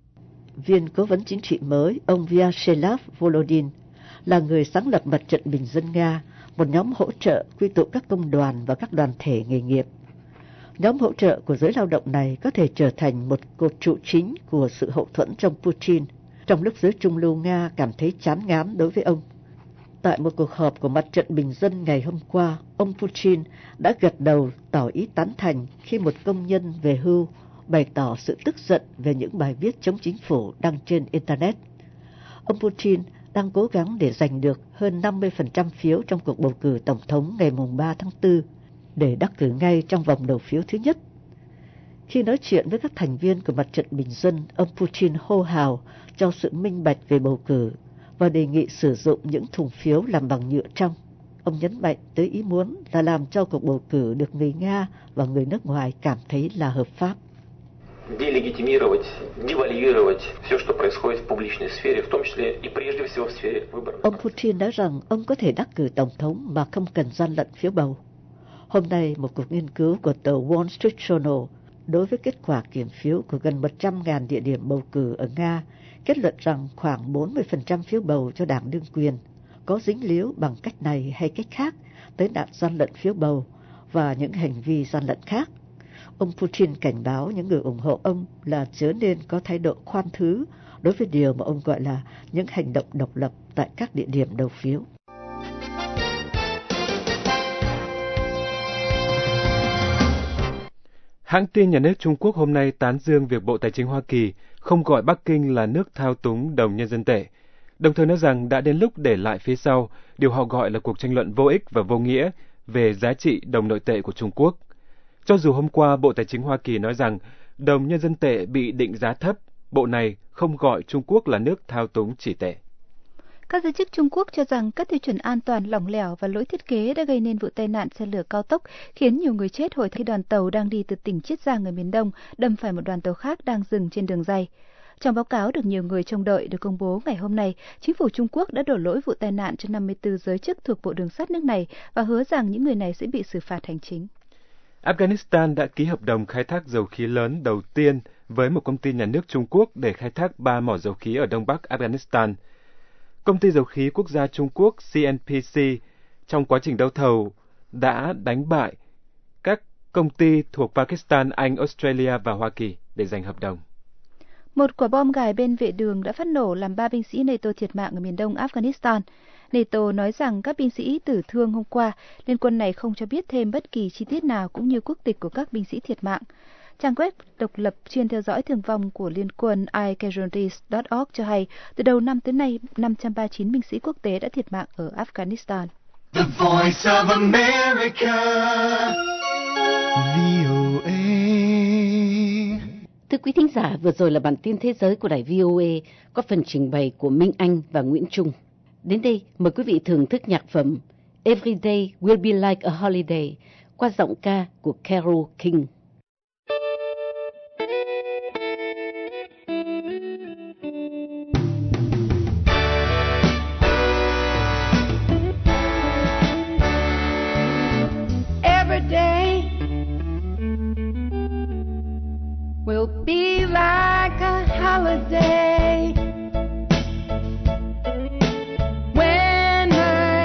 Speaker 9: Viên cố vấn chính trị mới, ông Vyacheslav Volodin, là người sáng lập Mặt trận Bình dân Nga, một nhóm hỗ trợ quy tụ các công đoàn và các đoàn thể nghề nghiệp. Nhóm hỗ trợ của giới lao động này có thể trở thành một cột trụ chính của sự hậu thuẫn trong Putin, trong lúc giới trung lưu Nga cảm thấy chán ngán đối với ông. Tại một cuộc họp của Mặt trận Bình dân ngày hôm qua, ông Putin đã gật đầu tỏ ý tán thành khi một công nhân về hưu bày tỏ sự tức giận về những bài viết chống chính phủ đăng trên Internet. Ông Putin đang cố gắng để giành được hơn năm mươi phần trăm phiếu trong cuộc bầu cử tổng thống ngày ba tháng tư để đắc cử ngay trong vòng đầu phiếu thứ nhất. Khi nói chuyện với các thành viên của Mặt trận Bình dân, ông Putin hô hào cho sự minh bạch về bầu cử và đề nghị sử dụng những thùng phiếu làm bằng nhựa trong. Ông nhấn mạnh tới ý muốn là làm cho cuộc bầu cử được người Nga và người nước ngoài cảm thấy là hợp pháp.
Speaker 13: Делегитимировать, девальвировать все, что происходит в публичной сфере, в том числе и прежде всего в сфере выборов.
Speaker 9: Ông Putin nói rằng ông có thể đắc cử tổng thống mà không cần gian lận phiếu bầu. Hôm nay, một cuộc nghiên cứu của tờ Wall Street Journal đối với kết quả kiểm phiếu của gần một trăm nghìn địa điểm bầu cử ở Nga kết luận rằng khoảng bốn mươi phần trăm phiếu bầu cho đảng đương quyền có dính líu bằng cách này hay cách khác tới nạn gian lận phiếu bầu và những hành vi gian lận khác. Ông Putin cảnh báo những người ủng hộ ông là chớ nên có thái độ khoan thứ đối với điều mà ông gọi là những hành động độc lập tại các địa điểm đầu phiếu.
Speaker 5: Hãng tin nhà nước Trung Quốc hôm nay tán dương việc Bộ Tài chính Hoa Kỳ không gọi Bắc Kinh là nước thao túng đồng nhân dân tệ, đồng thời nói rằng đã đến lúc để lại phía sau điều họ gọi là cuộc tranh luận vô ích và vô nghĩa về giá trị đồng nội tệ của Trung Quốc. Cho dù hôm qua Bộ Tài chính Hoa Kỳ nói rằng đồng nhân dân tệ bị định giá thấp, bộ này không gọi Trung Quốc là nước thao túng chỉ tệ.
Speaker 10: Các giới chức Trung Quốc cho rằng các tiêu chuẩn an toàn lỏng lẻo và lỗi thiết kế đã gây nên vụ tai nạn xe lửa cao tốc khiến nhiều người chết hồi khi đoàn tàu đang đi từ tỉnh Chiết Giang ở miền Đông đâm phải một đoàn tàu khác đang dừng trên đường ray. Trong báo cáo được nhiều người trông đợi được công bố ngày hôm nay, chính phủ Trung Quốc đã đổ lỗi vụ tai nạn cho năm mươi tư giới chức thuộc Bộ Đường sắt nước này và hứa rằng những người này sẽ bị xử phạt hành chính.
Speaker 5: Afghanistan đã ký hợp đồng khai thác dầu khí lớn đầu tiên với một công ty nhà nước Trung Quốc để khai thác ba mỏ dầu khí ở đông bắc Afghanistan. Công ty dầu khí quốc gia Trung Quốc xê en pê xê trong quá trình đấu thầu đã đánh bại các công ty thuộc Pakistan, Anh, Australia và Hoa Kỳ để giành hợp đồng.
Speaker 10: Một quả bom gài bên vệ đường đã phát nổ làm ba binh sĩ NATO thiệt mạng ở miền đông Afghanistan. NATO nói rằng các binh sĩ tử thương hôm qua, liên quân này không cho biết thêm bất kỳ chi tiết nào cũng như quốc tịch của các binh sĩ thiệt mạng. Trang web độc lập chuyên theo dõi thương vong của liên quân i casualties chấm org cho hay, từ đầu năm tới nay, năm trăm ba mươi chín binh sĩ quốc tế đã thiệt mạng ở Afghanistan.
Speaker 14: The Voice of America, vê o a.
Speaker 3: Thưa quý thính giả, vừa rồi là bản tin thế giới của đài vê o a có phần trình bày của Minh Anh và Nguyễn Trung. Đến đây, mời quý vị thưởng thức nhạc phẩm Every Day Will Be Like a Holiday qua giọng ca của Carole King.
Speaker 2: Every day will be like a holiday when her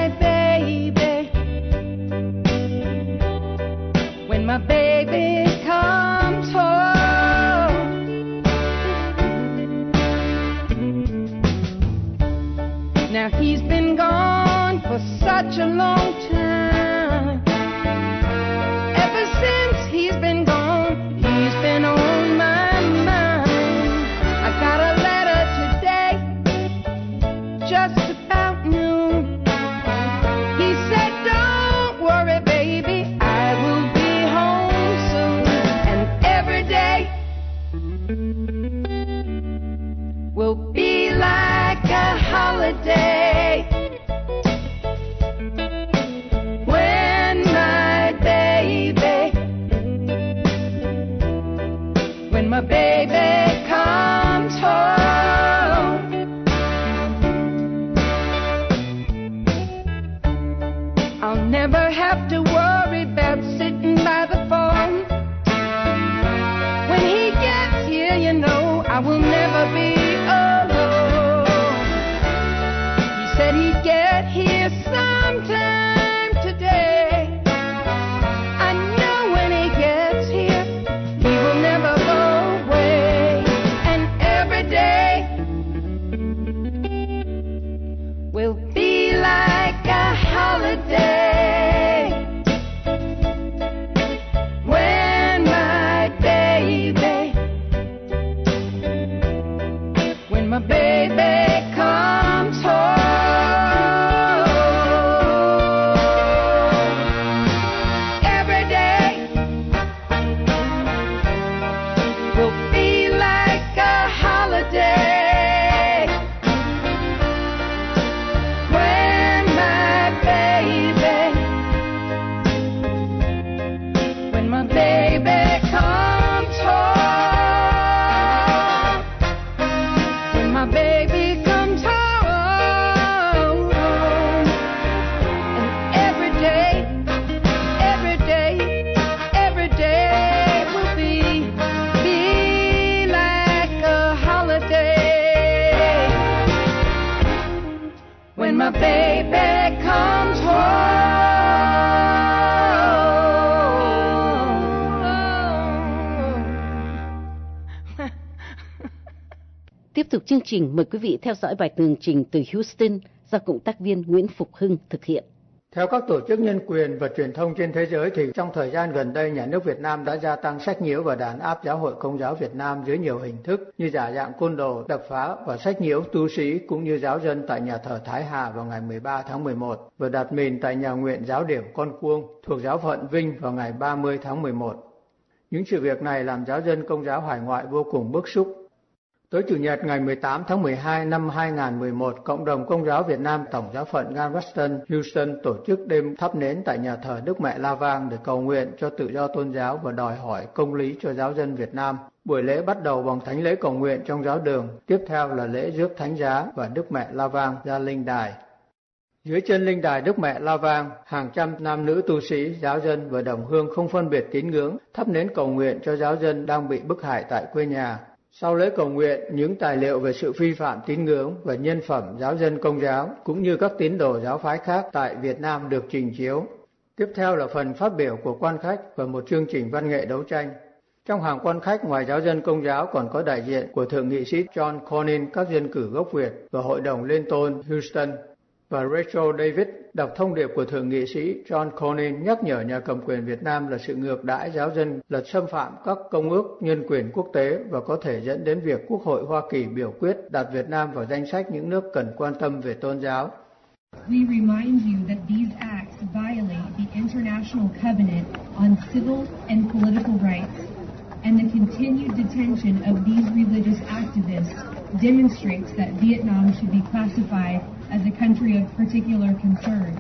Speaker 15: have to worry about sitting by the phone. When he gets here, you know, I will never be alone. He said he'd get here sometime today. I know when he gets here, he will never go away. And every day will be like a holiday. When my baby, when my baby comes home. Every day will be like a holiday. When my baby, when my baby comes home. When my baby comes home. And every day, every day, every day will be, be like a holiday. When my baby comes home.
Speaker 3: Tiếp tục chương trình, mời quý vị theo dõi bài tường trình từ Houston do Cộng tác viên Nguyễn Phục Hưng thực hiện.
Speaker 16: Theo các tổ chức nhân quyền và truyền thông trên thế giới thì trong thời gian gần đây, nhà nước Việt Nam đã gia tăng sách nhiễu và đàn áp Giáo hội Công giáo Việt Nam dưới nhiều hình thức như giả dạng côn đồ, đập phá và sách nhiễu tu sĩ cũng như giáo dân tại nhà thờ Thái Hà vào ngày mười ba tháng mười một và đặt mìn tại nhà nguyện giáo điểm Con Cuông thuộc giáo phận Vinh vào ngày ba mươi tháng mười một. Những sự việc này làm giáo dân Công giáo hải ngoại vô cùng bức xúc. Tối Chủ nhật ngày mười tám tháng mười hai năm hai nghìn không trăm mười một, Cộng đồng Công giáo Việt Nam Tổng giáo phận Galveston, Houston tổ chức đêm thắp nến tại nhà thờ Đức Mẹ La Vang để cầu nguyện cho tự do tôn giáo và đòi hỏi công lý cho giáo dân Việt Nam. Buổi lễ bắt đầu bằng thánh lễ cầu nguyện trong giáo đường, tiếp theo là lễ rước thánh giá và Đức Mẹ La Vang ra linh đài. Dưới chân linh đài Đức Mẹ La Vang, hàng trăm nam nữ tu sĩ, giáo dân và đồng hương không phân biệt tín ngưỡng thắp nến cầu nguyện cho giáo dân đang bị bức hại tại quê nhà. Sau lễ cầu nguyện, những tài liệu về sự vi phạm tín ngưỡng và nhân phẩm giáo dân Công giáo cũng như các tín đồ giáo phái khác tại Việt Nam được trình chiếu. Tiếp theo là phần phát biểu của quan khách và một chương trình văn nghệ đấu tranh. Trong hàng quan khách, ngoài giáo dân Công giáo còn có đại diện của Thượng nghị sĩ John Cornyn, các dân cử gốc Việt và Hội đồng Liên tôn Houston. Và Rachel David đọc thông điệp của Thượng nghị sĩ John Cornyn nhắc nhở nhà cầm quyền Việt Nam là sự ngược đãi giáo dân là xâm phạm các công ước nhân quyền quốc tế và có thể dẫn đến việc Quốc hội Hoa Kỳ biểu quyết đặt Việt Nam vào danh sách những nước cần quan tâm về tôn giáo.
Speaker 17: We remind you that these acts violate the International Covenant on Civil and Political Rights, and the continued detention of these religious activists demonstrates that Vietnam should be classified as a country of particular concern.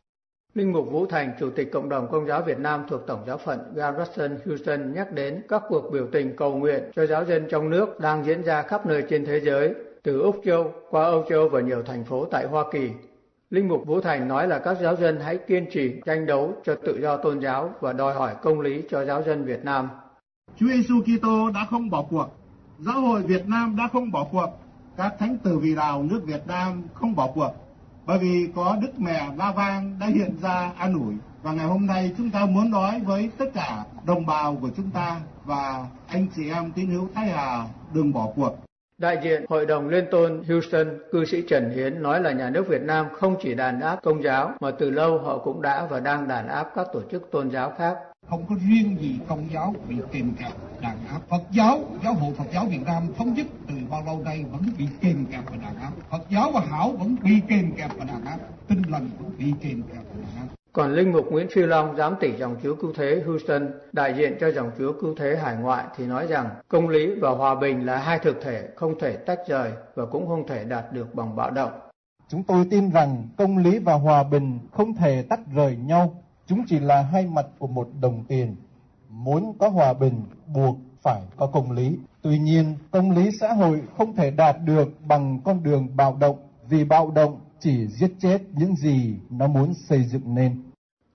Speaker 16: Linh mục Vũ Thành, Chủ tịch Cộng đồng Công giáo Việt Nam thuộc Tổng giáo phận Galveston, Houston nhắc đến các cuộc biểu tình cầu nguyện cho giáo dân trong nước đang diễn ra khắp nơi trên thế giới, từ Úc Châu qua Âu Châu và nhiều thành phố tại Hoa Kỳ. Linh mục Vũ Thành nói là các giáo dân hãy kiên trì tranh đấu cho tự do tôn giáo và đòi hỏi công lý cho giáo dân Việt Nam.
Speaker 18: Chúa Giêsu Kitô đã không bỏ cuộc, Giáo hội Việt Nam đã không bỏ cuộc, các thánh tử vì đạo nước Việt Nam không bỏ cuộc, bởi vì có Đức Mẹ La Vang đã hiện ra an ủi. Và ngày hôm nay chúng ta muốn nói với tất cả đồng bào của chúng ta và anh chị em tín hữu Thái Hà đừng bỏ cuộc.
Speaker 16: Đại diện Hội đồng Liên tôn Houston, cư sĩ Trần Hiến nói là nhà nước Việt Nam không chỉ đàn áp Công giáo mà từ lâu họ cũng đã và đang đàn áp các tổ chức tôn giáo khác.
Speaker 19: Không có riêng gì Công giáo bị kìm kẹp đàn áp, Phật giáo, giáo hội Phật giáo Việt Nam thống nhất từ bao lâu nay vẫn bị kìm kẹp và đàn áp. Phật giáo và Hảo vẫn bị kìm kẹp và đàn áp, Tin lành cũng bị kìm kẹp và đàn áp.
Speaker 16: Còn Linh mục Nguyễn Phi Long, giám tỷ dòng Chúa Cứu Thế Houston, đại diện cho dòng Chúa Cứu Thế hải ngoại thì nói rằng công lý và hòa bình là hai thực thể không thể tách rời và cũng không thể đạt được bằng bạo động.
Speaker 20: Chúng tôi tin rằng công lý và hòa bình không thể tách rời nhau. Chúng chỉ là hai mặt của một đồng tiền. Muốn có hòa bình, buộc phải có công lý. Tuy nhiên, công lý xã hội không thể đạt được bằng con đường bạo động, vì bạo động chỉ giết chết những gì nó muốn xây dựng nên.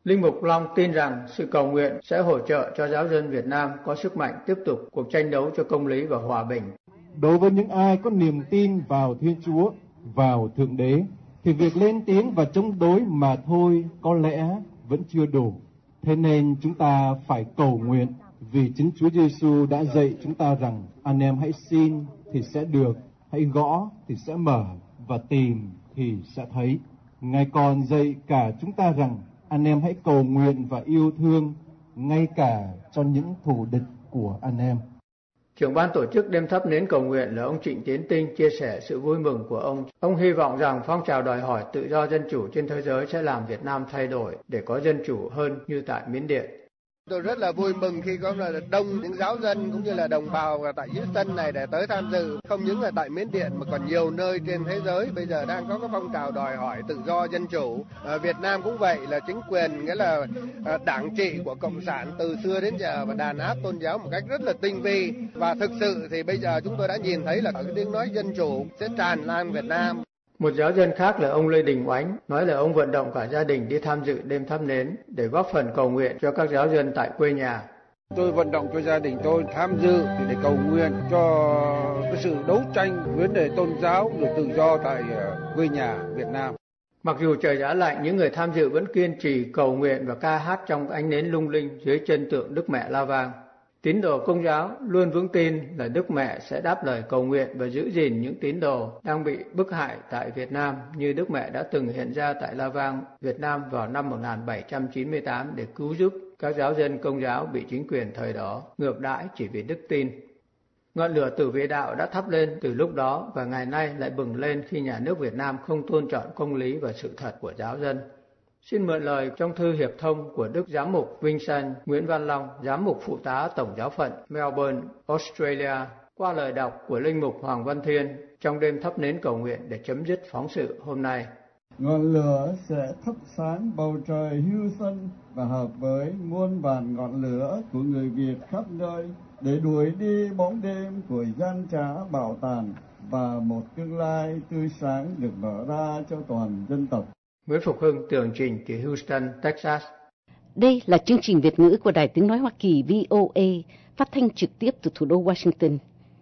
Speaker 16: Linh mục Long tin rằng sự cầu nguyện sẽ hỗ trợ cho giáo dân Việt Nam có sức mạnh tiếp tục cuộc tranh đấu cho công lý và hòa bình.
Speaker 20: Đối với những ai có niềm tin vào Thiên Chúa, vào Thượng Đế, thì việc lên tiếng và chống đối mà thôi có lẽ vẫn chưa đủ. Thế nên chúng ta phải cầu nguyện, vì chính Chúa Giêsu đã dạy chúng ta rằng anh em hãy xin thì sẽ được, hãy gõ thì sẽ mở và tìm thì sẽ thấy. Ngài còn dạy cả chúng ta rằng anh em hãy cầu nguyện và yêu thương ngay cả cho những thù địch của anh em.
Speaker 16: Trưởng ban tổ chức đêm thắp nến cầu nguyện là ông Trịnh Tiến Tinh chia sẻ sự vui mừng của ông. Ông hy vọng rằng phong trào đòi hỏi tự do dân chủ trên thế giới sẽ làm Việt Nam thay đổi để có dân chủ hơn như tại Miến Điện.
Speaker 21: Tôi rất là vui mừng khi có đông những giáo dân cũng như là đồng bào tại Houston này để tới tham dự. Không những là tại Miến Điện mà còn nhiều nơi trên thế giới bây giờ đang có cái phong trào đòi hỏi tự do dân chủ. Ở Việt Nam cũng vậy, là chính quyền nghĩa là đảng trị của Cộng sản từ xưa đến giờ và đàn áp tôn giáo một cách rất là tinh vi. Và thực sự thì bây giờ chúng tôi đã nhìn thấy là cái tiếng nói dân chủ sẽ tràn lan Việt Nam.
Speaker 16: Một giáo dân khác là ông Lê Đình Oánh nói là ông vận động cả gia đình đi tham dự đêm thắp nến để góp phần cầu nguyện cho các giáo dân tại quê nhà.
Speaker 22: Tôi vận động cho gia đình tôi tham dự để cầu nguyện cho cái sự đấu tranh vấn đề tôn giáo được tự do tại quê nhà Việt Nam.
Speaker 16: Mặc dù trời đã lạnh, những người tham dự vẫn kiên trì cầu nguyện và ca hát trong ánh nến lung linh dưới chân tượng Đức Mẹ La Vang. Tín đồ Công giáo luôn vững tin là Đức Mẹ sẽ đáp lời cầu nguyện và giữ gìn những tín đồ đang bị bức hại tại Việt Nam, như Đức Mẹ đã từng hiện ra tại La Vang, Việt Nam vào năm một nghìn bảy trăm chín mươi tám để cứu giúp các giáo dân Công giáo bị chính quyền thời đó ngược đãi chỉ vì đức tin. Ngọn lửa tử vệ đạo đã thắp lên từ lúc đó và ngày nay lại bừng lên khi nhà nước Việt Nam không tôn trọng công lý và sự thật của giáo dân. Xin mượn lời trong thư hiệp thông của Đức Giám mục Vincent Nguyễn Văn Long, Giám mục phụ tá Tổng giáo phận Melbourne, Australia, qua lời đọc của Linh mục Hoàng Văn Thiên trong đêm thắp nến cầu nguyện để chấm dứt phóng sự hôm nay.
Speaker 23: Ngọn lửa sẽ thắp sáng bầu trời Houston và hợp với muôn vàn ngọn lửa của người Việt khắp nơi để đuổi đi bóng đêm của gian trá bạo tàn và một tương lai tươi sáng được mở ra cho toàn dân tộc.
Speaker 16: Nguyễn Phục Hưng tường trình từ Houston, Texas.
Speaker 3: Đây là chương trình Việt ngữ của Đài Tiếng Nói Hoa Kỳ V O A, phát thanh trực tiếp từ thủ đô Washington.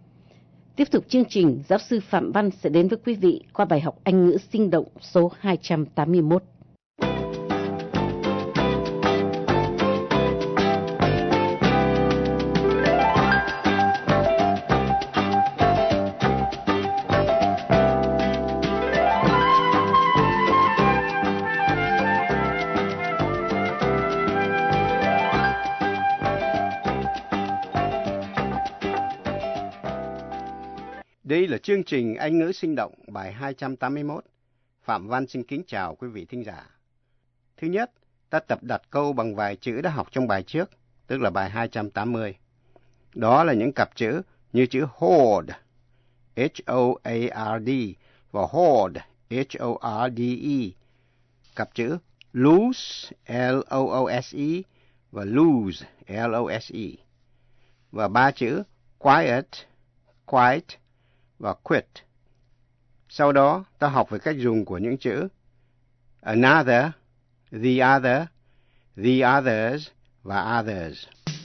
Speaker 3: Tiếp tục chương trình, giáo sư Phạm Văn sẽ đến với quý vị qua bài học Anh ngữ sinh động số hai trăm tám mươi mốt.
Speaker 24: Đây là chương trình Anh ngữ sinh động bài hai trăm tám mươi mốt. Phạm Văn xin kính chào quý vị thính giả. Thứ nhất, ta tập đặt câu bằng vài chữ đã học trong bài trước, tức là bài hai trăm tám mươi. Đó là những cặp chữ như chữ hoard, H O A R D, và hoard, H O R D E. Cặp chữ loose, L O O S E, và lose, L O S E. Và ba chữ quiet, quiet, và quit. Sau đó, ta học về cách dùng của những chữ another, the other, the others và others.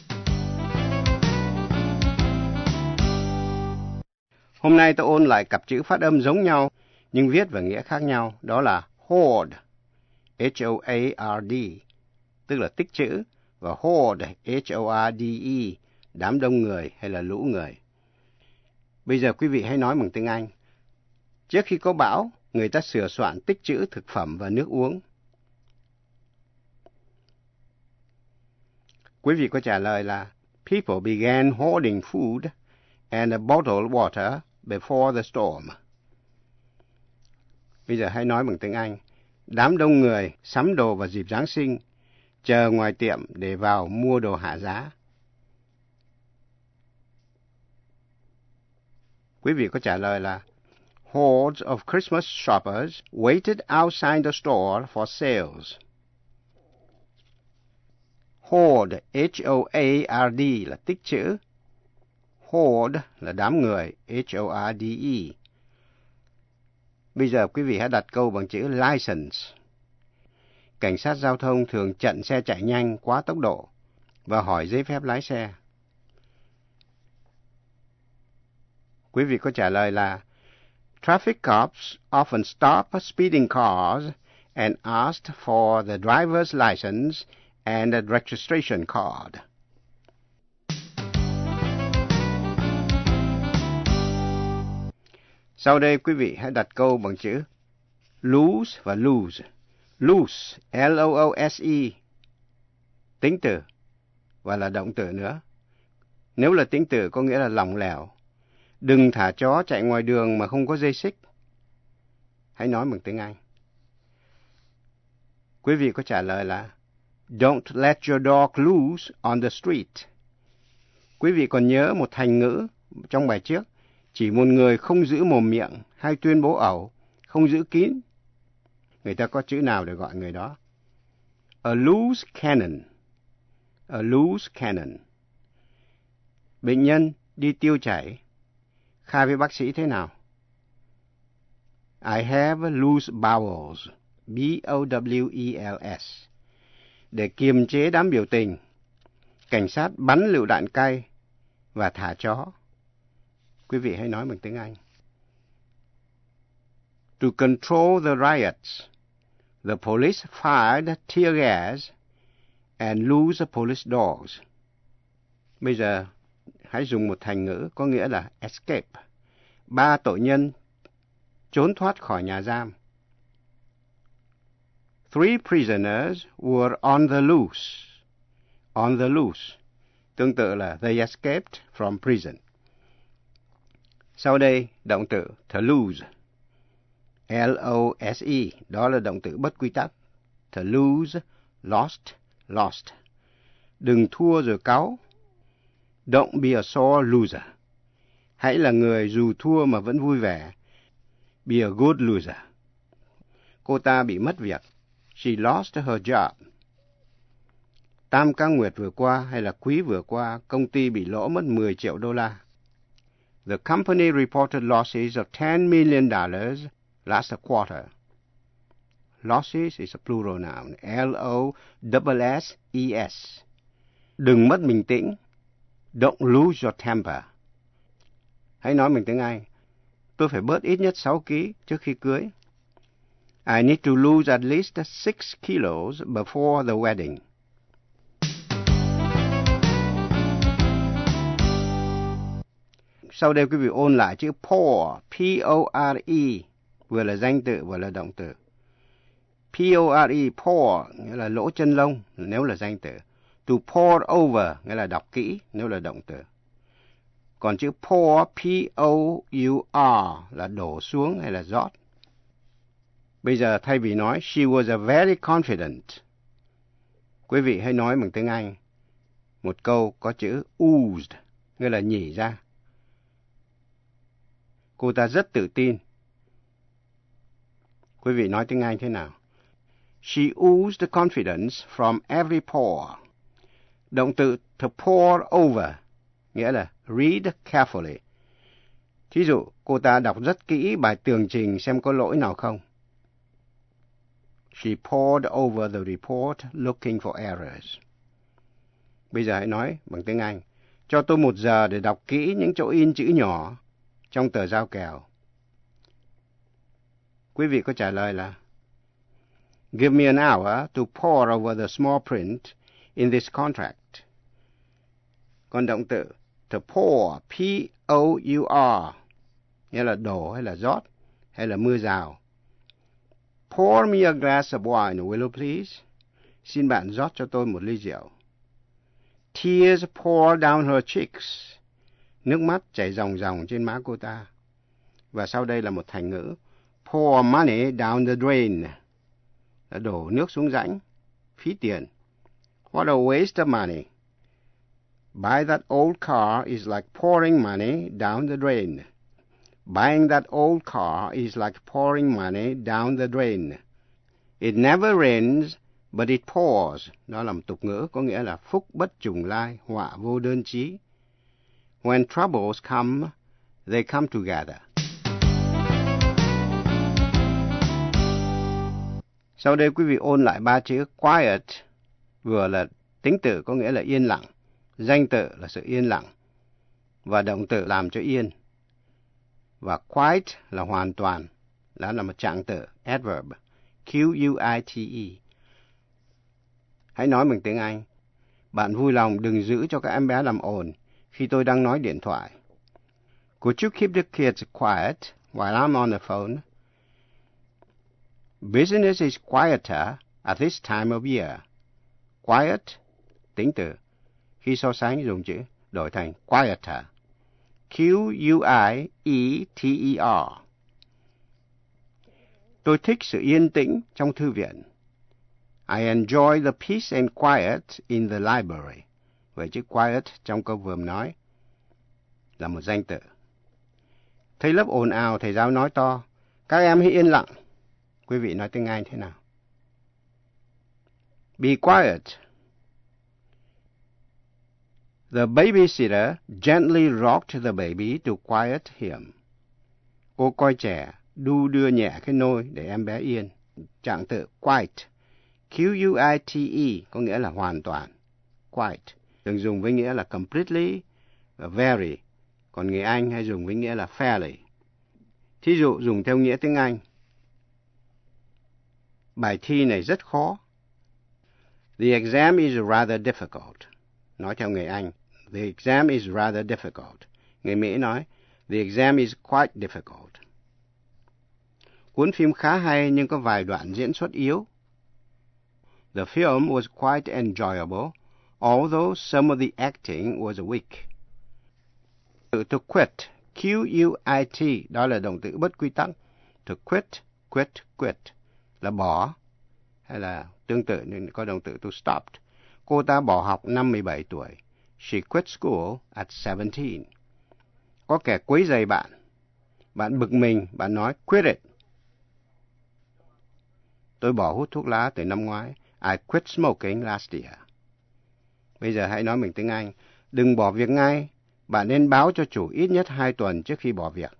Speaker 24: Hôm nay ta ôn lại cặp chữ phát âm giống nhau, nhưng viết và nghĩa khác nhau, đó là hoard, H O A R D, tức là tích trữ, và hoard, H O R D E, đám đông người hay là lũ người. Bây giờ quý vị hãy nói bằng tiếng Anh. Trước khi có bão, người ta sửa soạn tích trữ thực phẩm và nước uống. Quý vị có trả lời là People began hoarding food and bottled water before the storm. Bây giờ hãy nói bằng tiếng Anh. Đám đông người sắm đồ vào dịp Giáng sinh, chờ ngoài tiệm để vào mua đồ hạ giá. Quý vị có trả lời là Hordes of Christmas shoppers waited outside the store for sales. Hoard, H O A R D là tích trữ. Horde là đám người, H O R D E. Bây giờ quý vị hãy đặt câu bằng chữ license. cảnh sát giao thông thường chặn xe chạy nhanh quá tốc độ và hỏi giấy phép lái xe. Quý vị có trả lời là Traffic cops often stop speeding cars and asked for the driver's license and a registration card. Sau đây quý vị hãy đặt câu bằng chữ lose và lose. Lose, L O O S E, tính từ và là động từ nữa. Nếu là tính từ có nghĩa là lỏng lẻo. Đừng thả chó chạy ngoài đường mà không có dây xích. Hãy nói bằng tiếng Anh. Quý vị có trả lời là Don't let your dog loose on the street. Quý vị còn nhớ một thành ngữ trong bài trước, chỉ một người không giữ mồm miệng hay tuyên bố ẩu, không giữ kín. Người ta có chữ nào để gọi người đó? A loose cannon. A loose cannon. Bệnh nhân đi tiêu chảy. Khai với bác sĩ thế nào? I have loose bowels. B O W E L S. Để kiềm chế đám biểu tình, cảnh sát bắn lựu đạn cay và thả chó. Quý vị hãy nói bằng tiếng Anh. To control the riots, the police fired tear gas and loose police dogs. Bây giờ, hãy dùng một thành ngữ có nghĩa là escape. Ba tội nhân trốn thoát khỏi nhà giam. Three prisoners were on the loose. On the loose. Tương tự là they escaped from prison. Sau đây, động từ to lose. L O S E. Đó là động từ bất quy tắc. To lose, lost, lost. Đừng thua rồi cáu. Don't be a sore loser. Hãy là người dù thua mà vẫn vui vẻ. Be a good loser. Cô ta bị mất việc. She lost her job. Tam ca nguyệt vừa qua hay là quý vừa qua, công ty bị lỗ mất mười triệu đô la. The company reported losses of ten million dollars last quarter. Losses is a plural noun. L O S S E S. Đừng mất bình tĩnh. Don't lose your temper. Hãy nói bằng tiếng Anh. Tôi phải bớt ít nhất sáu ki trước khi cưới. I need to lose at least six kilos before the wedding. Sau đây quý vị ôn lại chữ pour, P O R E, vừa là danh từ vừa là động từ. P O R E, pour, nghĩa là lỗ chân lông, nếu là danh từ. To pour over, nghĩa là đọc kỹ, nếu là động từ. Còn chữ pour, P O U R, là đổ xuống hay là rót. Bây giờ thay vì nói, she was a very confident. Quý vị hãy nói bằng tiếng Anh. Một câu có chữ oozed, nghĩa là nhỉ ra. Cô ta rất tự tin. Quý vị nói tiếng Anh thế nào? She oozed confidence from every pore. Động từ to pour over, nghĩa là read carefully. Thí dụ, cô ta đọc rất kỹ bài tường trình xem có lỗi nào không. She pored over the report looking for errors. Bây giờ hãy nói bằng tiếng Anh. Cho tôi một giờ để đọc kỹ những chỗ in chữ nhỏ trong tờ giao kèo. Quý vị có trả lời là Give me an hour to pore over the small print in this contract. Còn động từ to pour, P O U R, nghĩa là đổ hay là rót hay là mưa rào. Pour me a glass of wine, will you please? Xin bạn rót cho tôi một ly rượu. Tears pour down her cheeks. Nước mắt chảy ròng ròng trên má cô ta. Và sau đây là một thành ngữ. Pour money down the drain. Là đổ nước xuống rãnh. Phí tiền. What a waste of money. Buy that old car is like pouring money down the drain. Buying that old car is like pouring money down the drain. It never rains, but it pours. Đó là một tục ngữ có nghĩa là phúc bất trùng lai, họa vô đơn chí. When troubles come, they come together. Sau đây quý vị ôn lại ba chữ quiet, vừa là tính từ có nghĩa là yên lặng, danh từ là sự yên lặng, và động từ làm cho yên. Và quiet là hoàn toàn, đó là một trạng từ, adverb, Q U I T E. Hãy nói bằng tiếng Anh. Bạn vui lòng đừng giữ cho các em bé làm ồn khi tôi đang nói điện thoại. Could you keep the kids quiet while I'm on the phone? Business is quieter at this time of year. Quiet, tính từ. Khi so sánh dùng chữ đổi thành quieter. Q U I E T E R. Tôi thích sự yên tĩnh trong thư viện. I enjoy the peace and quiet in the library. Vậy chữ quiet trong câu vừa nói là một danh từ. Thấy lớp ồn ào, thầy giáo nói to, các em hãy yên lặng. Quý vị nói tiếng Anh thế nào? Be quiet. The babysitter gently rocked the baby to quiet him. Cô coi trẻ đu đưa nhẹ cái nôi để em bé yên. Trạng từ quiet, Q U I T E có nghĩa là hoàn toàn. Quiet thường dùng với nghĩa là completely và very, còn người Anh hay dùng với nghĩa là fairly. Thí dụ dùng theo nghĩa tiếng Anh. Bài thi này rất khó. The exam is rather difficult. Nói theo người Anh, the exam is rather difficult. Người Mỹ nói, the exam is quite difficult. Cuốn phim khá hay nhưng có vài đoạn diễn xuất yếu. The film was quite enjoyable, although some of the acting was weak. Từ to quit, Q U I T, đó là động từ bất quy tắc. To quit, quit, quit, là bỏ, hay là tương tự nên có động từ to stop. Cô ta bỏ học năm mười bảy tuổi. She quit school at seventeen. Có kẻ quấy rầy bạn. Bạn bực mình, bạn nói quit it. Tôi bỏ hút thuốc lá từ năm ngoái. I quit smoking last year. Bây giờ hãy nói mình tiếng Anh. Đừng bỏ việc ngay. Bạn nên báo cho chủ ít nhất hai tuần trước khi bỏ việc.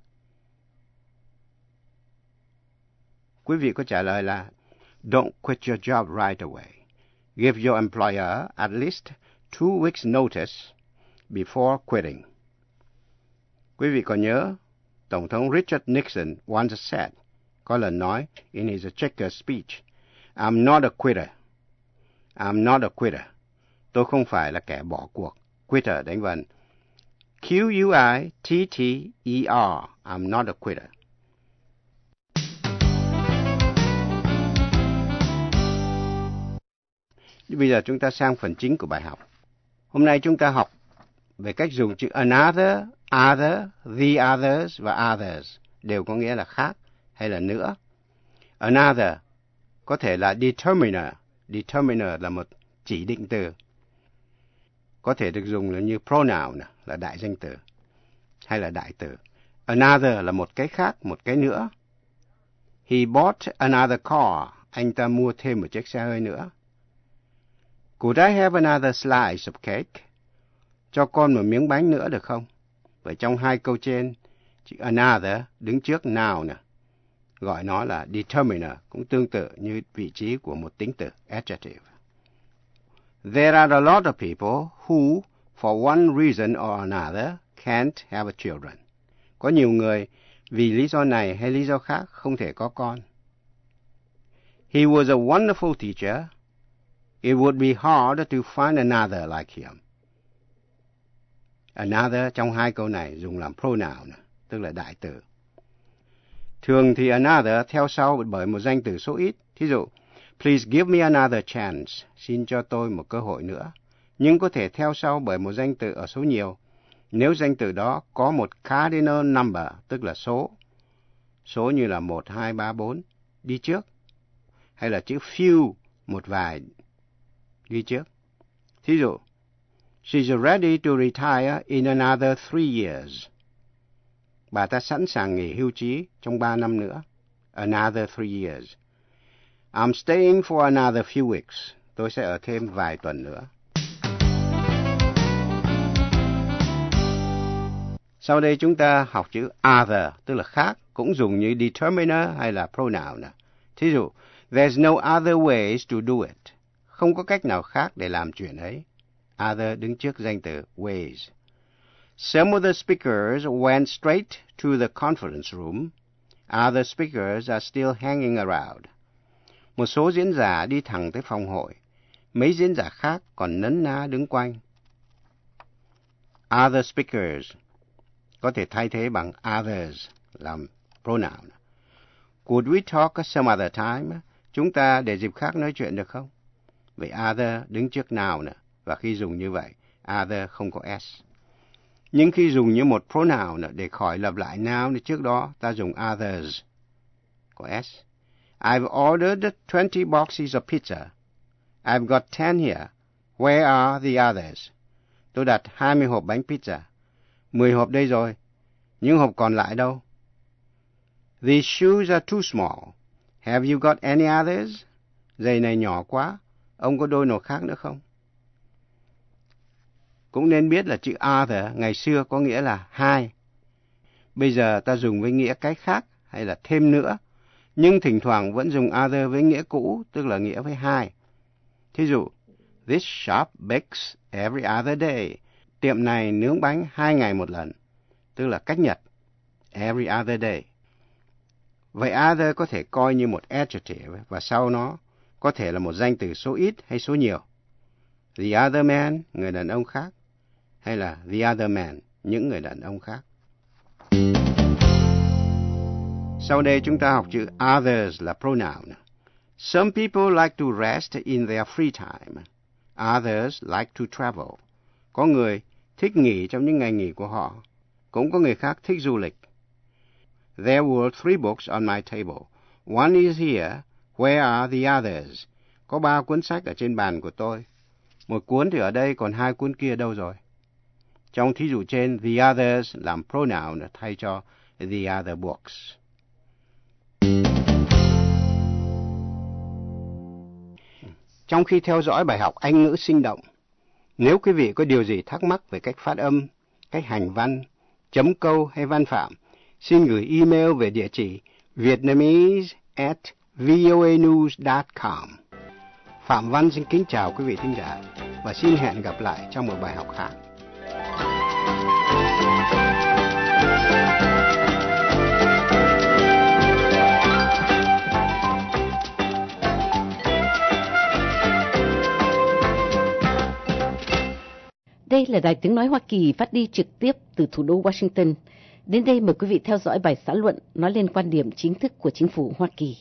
Speaker 24: Quý vị có trả lời là don't quit your job right away. Give your employer at least two weeks notice before quitting. Quý vị còn nhớ, Tổng thống Richard Nixon once said, có lần nói in his checker speech, I'm not a quitter. I'm not a quitter. Tôi không phải là kẻ bỏ cuộc. Quitter đánh vần. Q U I T T E R. I'm not a quitter. Bây giờ chúng ta sang phần chính của bài học. Hôm nay chúng ta học về cách dùng chữ another, other, the others và others. Đều có nghĩa là khác hay là nữa. Another có thể là determiner. Determiner là một chỉ định từ. Có thể được dùng là như pronoun, là đại danh từ, hay là đại từ. Another là một cái khác, một cái nữa. He bought another car. Anh ta mua thêm một chiếc xe hơi nữa. Could I have another slice of cake? Cho con một miếng bánh nữa được không? Vậy trong hai câu trên, chữ another đứng trước noun nè. Gọi nó là determiner, cũng tương tự như vị trí của một tính từ, adjective. There are a lot of people who, for one reason or another, can't have children. Có nhiều người vì lý do này hay lý do khác không thể có con. He was a wonderful teacher. It would be hard to find another like him. Another trong hai câu này dùng làm pronoun, tức là đại từ. Thường thì another theo sau bởi một danh từ số ít. Thí dụ, please give me another chance. Xin cho tôi một cơ hội nữa. Nhưng có thể theo sau bởi một danh từ ở số nhiều. Nếu danh từ đó có một cardinal number, tức là số. Số như là một, hai, ba, bốn, đi trước. Hay là chữ few, một vài, đi trước. Thí dụ, she's ready to retire in another three years. Bà ta sẵn sàng nghỉ hưu trí trong ba năm nữa. Another three years. I'm staying for another few weeks. Tôi sẽ ở thêm vài tuần nữa. Sau đây chúng ta học chữ other, tức là khác, cũng dùng như determiner hay là pronoun. Thí dụ, There's no other ways to do it. Không có cách nào khác để làm chuyện ấy. Other đứng trước danh từ ways. Some of the speakers went straight to the conference room. Other speakers are still hanging around. Một số diễn giả đi thẳng tới phòng hội. Mấy diễn giả khác còn nấn ná đứng quanh. Other speakers có thể thay thế bằng others làm pronoun. Could we talk some other time? Chúng ta để dịp khác nói chuyện được không? Vậy other đứng trước nào nữa. Và khi dùng như vậy, other không có s. Nhưng khi dùng như một pronoun nữa, để khỏi lặp lại noun trước đó, ta dùng others. Có s. I've ordered twenty boxes of pizza. I've got ten here. Where are the others? Tôi đặt hai mươi hộp bánh pizza. mười hộp đây rồi. Những hộp còn lại đâu? These shoes are too small. Have you got any others? Giày này nhỏ quá. Ông có đôi nào khác nữa không? Cũng nên biết là chữ other ngày xưa có nghĩa là hai. Bây giờ ta dùng với nghĩa cái khác hay là thêm nữa. Nhưng thỉnh thoảng vẫn dùng other với nghĩa cũ, tức là nghĩa với hai. Thí dụ, this shop bakes every other day. Tiệm này nướng bánh hai ngày một lần, tức là cách nhật. Every other day. Vậy other có thể coi như một adjective và sau nó có thể là một danh từ số ít hay số nhiều. The other man, người đàn ông khác. Hay là the other man, những người đàn ông khác. Sau đây chúng ta học chữ others là pronoun. Some people like to rest in their free time. Others like to travel. Có người thích nghỉ trong những ngày nghỉ của họ. Cũng có người khác thích du lịch. There were three books on my table. One is here. Where are the others? Có ba cuốn sách ở trên bàn của tôi. Một cuốn thì ở đây, còn hai cuốn kia đâu rồi? Trong thí dụ trên, the others làm pronoun thay cho the other books. Trong khi theo dõi bài học Anh ngữ sinh động, nếu quý vị có điều gì thắc mắc về cách phát âm, cách hành văn, chấm câu hay văn phạm, xin gửi email về địa chỉ vietnamese at voanews dot com. Phạm Văn xin kính chào quý vị thính giả và xin hẹn gặp lại trong một bài học khác.
Speaker 3: Đây là Đài Tiếng Nói Hoa Kỳ phát đi trực tiếp từ thủ đô Washington. Đến đây mời quý vị theo dõi bài xã luận nói lên quan điểm chính thức của chính phủ Hoa Kỳ.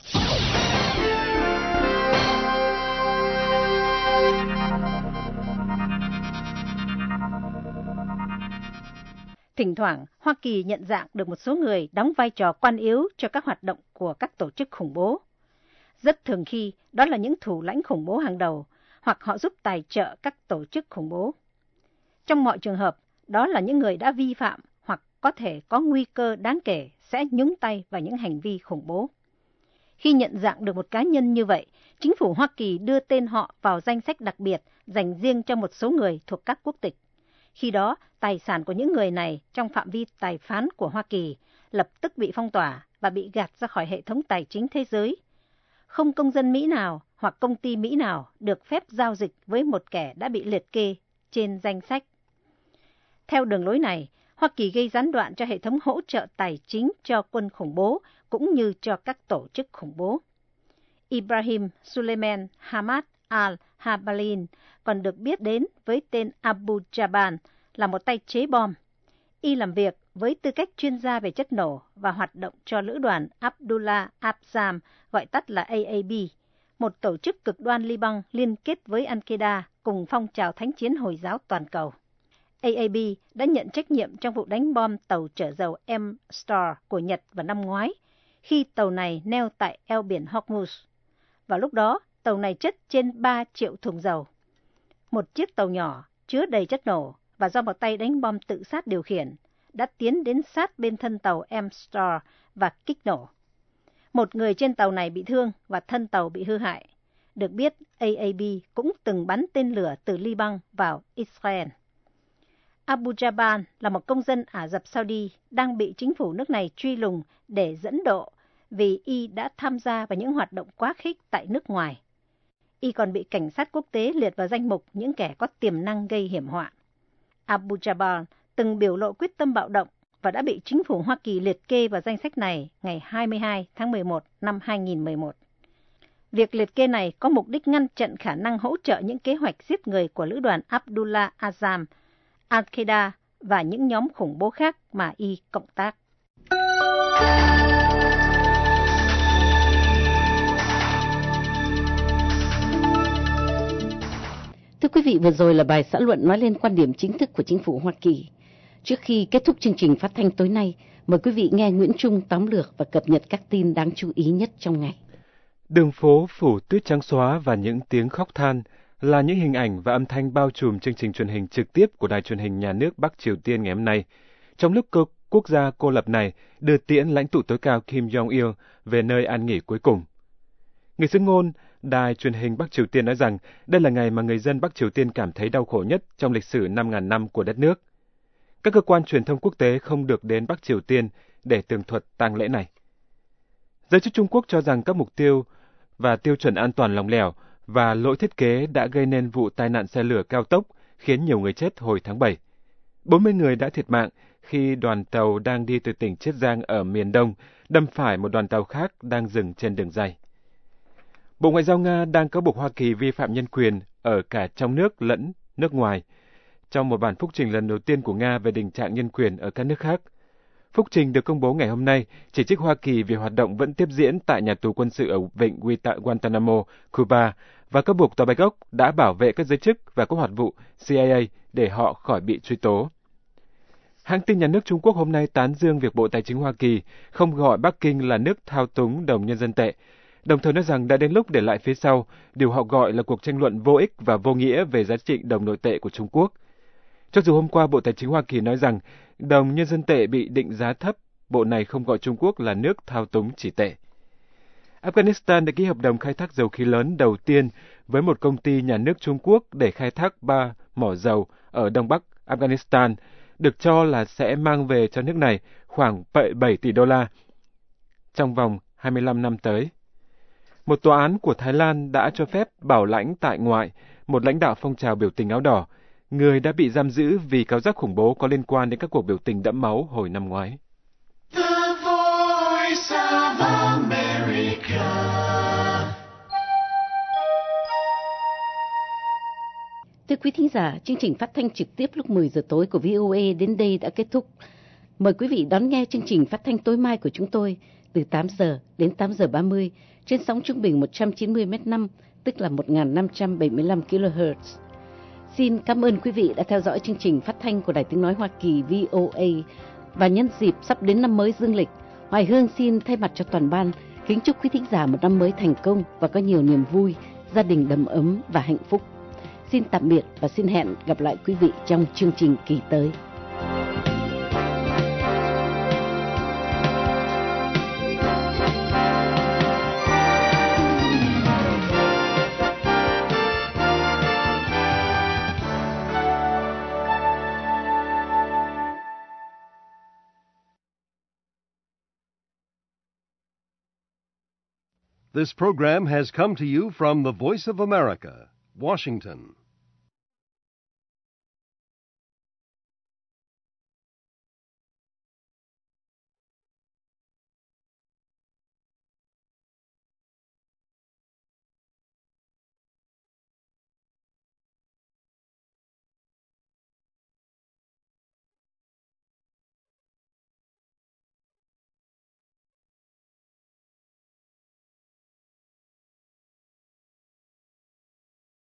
Speaker 1: Thỉnh thoảng, Hoa Kỳ nhận dạng được một số người đóng vai trò quan yếu cho các hoạt động của các tổ chức khủng bố. Rất thường khi, đó là những thủ lãnh khủng bố hàng đầu, hoặc họ giúp tài trợ các tổ chức khủng bố. Trong mọi trường hợp, đó là những người đã vi phạm hoặc có thể có nguy cơ đáng kể sẽ nhúng tay vào những hành vi khủng bố. Khi nhận dạng được một cá nhân như vậy, chính phủ Hoa Kỳ đưa tên họ vào danh sách đặc biệt dành riêng cho một số người thuộc các quốc tịch. Khi đó, tài sản của những người này trong phạm vi tài phán của Hoa Kỳ lập tức bị phong tỏa và bị gạt ra khỏi hệ thống tài chính thế giới. Không công dân Mỹ nào hoặc công ty Mỹ nào được phép giao dịch với một kẻ đã bị liệt kê trên danh sách. Theo đường lối này, Hoa Kỳ gây gián đoạn cho hệ thống hỗ trợ tài chính cho quân khủng bố cũng như cho các tổ chức khủng bố. Ibrahim Suleiman Hamad al-Habalin còn được biết đến với tên Abu Jaban là một tay chế bom. Y làm việc với tư cách chuyên gia về chất nổ và hoạt động cho lữ đoàn Abdullah Abzam, gọi tắt là A A B, một tổ chức cực đoan Liban liên kết với Al-Qaeda cùng phong trào thánh chiến Hồi giáo toàn cầu. A A B đã nhận trách nhiệm trong vụ đánh bom tàu chở dầu M-Star của Nhật vào năm ngoái, khi tàu này neo tại eo biển Hormuz. Vào lúc đó, tàu này chất trên ba triệu thùng dầu. Một chiếc tàu nhỏ chứa đầy chất nổ và do một tay đánh bom tự sát điều khiển đã tiến đến sát bên thân tàu M-Star và kích nổ. Một người trên tàu này bị thương và thân tàu bị hư hại. Được biết, A A B cũng từng bắn tên lửa từ Liban vào Israel. Abu Jaban là một công dân Ả Rập Saudi đang bị chính phủ nước này truy lùng để dẫn độ vì y đã tham gia vào những hoạt động quá khích tại nước ngoài. Y còn bị cảnh sát quốc tế liệt vào danh mục những kẻ có tiềm năng gây hiểm họa. Abu Jaber từng biểu lộ quyết tâm bạo động và đã bị chính phủ Hoa Kỳ liệt kê vào danh sách này ngày hai mươi hai tháng mười một năm hai nghìn không trăm mười một. Việc liệt kê này có mục đích ngăn chặn khả năng hỗ trợ những kế hoạch giết người của lữ đoàn Abdullah Azam, Al-Qaeda và những nhóm khủng bố khác mà y cộng tác.
Speaker 3: Thưa quý vị, vừa rồi là bài xã luận nói lên quan điểm chính thức của chính phủ Hoa Kỳ. Trước khi kết thúc chương trình phát thanh tối nay, mời quý vị nghe Nguyễn Trung tóm lược và cập nhật các tin đáng chú ý nhất trong ngày.
Speaker 5: Đường phố phủ tuyết trắng xóa và những tiếng khóc than là những hình ảnh và âm thanh bao trùm chương trình truyền hình trực tiếp của đài truyền hình nhà nước Bắc Triều Tiên ngày hôm nay, trong lúc cơ quốc gia cô lập này đưa tiễn lãnh tụ tối cao Kim Jong-il về nơi an nghỉ cuối cùng. Người xưng ngôn đài truyền hình Bắc Triều Tiên nói rằng đây là ngày mà người dân Bắc Triều Tiên cảm thấy đau khổ nhất trong lịch sử năm nghìn năm của đất nước. Các cơ quan truyền thông quốc tế không được đến Bắc Triều Tiên để tường thuật tang lễ này. Giới chức Trung Quốc cho rằng các mục tiêu và tiêu chuẩn an toàn lỏng lẻo và lỗi thiết kế đã gây nên vụ tai nạn xe lửa cao tốc khiến nhiều người chết hồi tháng bảy. bốn mươi người đã thiệt mạng khi đoàn tàu đang đi từ tỉnh Chiết Giang ở miền Đông đâm phải một đoàn tàu khác đang dừng trên đường ray. Bộ Ngoại giao Nga đang cáo buộc Hoa Kỳ vi phạm nhân quyền ở cả trong nước lẫn nước ngoài, trong một bản phúc trình lần đầu tiên của Nga về tình trạng nhân quyền ở các nước khác. Phúc trình được công bố ngày hôm nay chỉ trích Hoa Kỳ vì hoạt động vẫn tiếp diễn tại nhà tù quân sự ở vịnh Guantanamo, Cuba, và cáo buộc Tòa Bạch Ốc đã bảo vệ các giới chức và các hoạt vụ C I A để họ khỏi bị truy tố. Hãng tin nhà nước Trung Quốc hôm nay tán dương việc Bộ Tài chính Hoa Kỳ không gọi Bắc Kinh là nước thao túng đồng nhân dân tệ, đồng thời nói rằng đã đến lúc để lại phía sau điều họ gọi là cuộc tranh luận vô ích và vô nghĩa về giá trị đồng nội tệ của Trung Quốc. Cho dù hôm qua Bộ Tài chính Hoa Kỳ nói rằng đồng nhân dân tệ bị định giá thấp, bộ này không gọi Trung Quốc là nước thao túng chỉ tệ. Afghanistan đã ký hợp đồng khai thác dầu khí lớn đầu tiên với một công ty nhà nước Trung Quốc để khai thác ba mỏ dầu ở Đông Bắc Afghanistan, được cho là sẽ mang về cho nước này khoảng bảy tỷ đô la trong vòng hai mươi lăm năm tới. Một tòa án của Thái Lan đã cho phép bảo lãnh tại ngoại một lãnh đạo phong trào biểu tình áo đỏ, người đã bị giam giữ vì cáo giác khủng bố có liên quan đến các cuộc biểu tình đẫm máu hồi năm ngoái.
Speaker 14: The Voice of America.
Speaker 3: Thưa quý thính giả, chương trình phát thanh trực tiếp lúc mười giờ tối của vê o a đến đây đã kết thúc. Mời quý vị đón nghe chương trình phát thanh tối mai của chúng tôi từ tám giờ đến tám giờ ba mươi trên sóng trung bình một trăm chín mươi mét năm, tức là một nghìn năm trăm bảy mươi lăm ki lô héc. Xin cảm ơn quý vị đã theo dõi chương trình phát thanh của Đài Tiếng Nói Hoa Kỳ vê o a. Và nhân dịp sắp đến năm mới dương lịch, Hoài Hương xin thay mặt cho toàn ban kính chúc quý thính giả một năm mới thành công và có nhiều niềm vui, gia đình đầm ấm và hạnh phúc. Xin tạm biệt và xin hẹn gặp lại quý vị trong chương trình kỳ tới.
Speaker 4: This program has come to you from the Voice of America, Washington.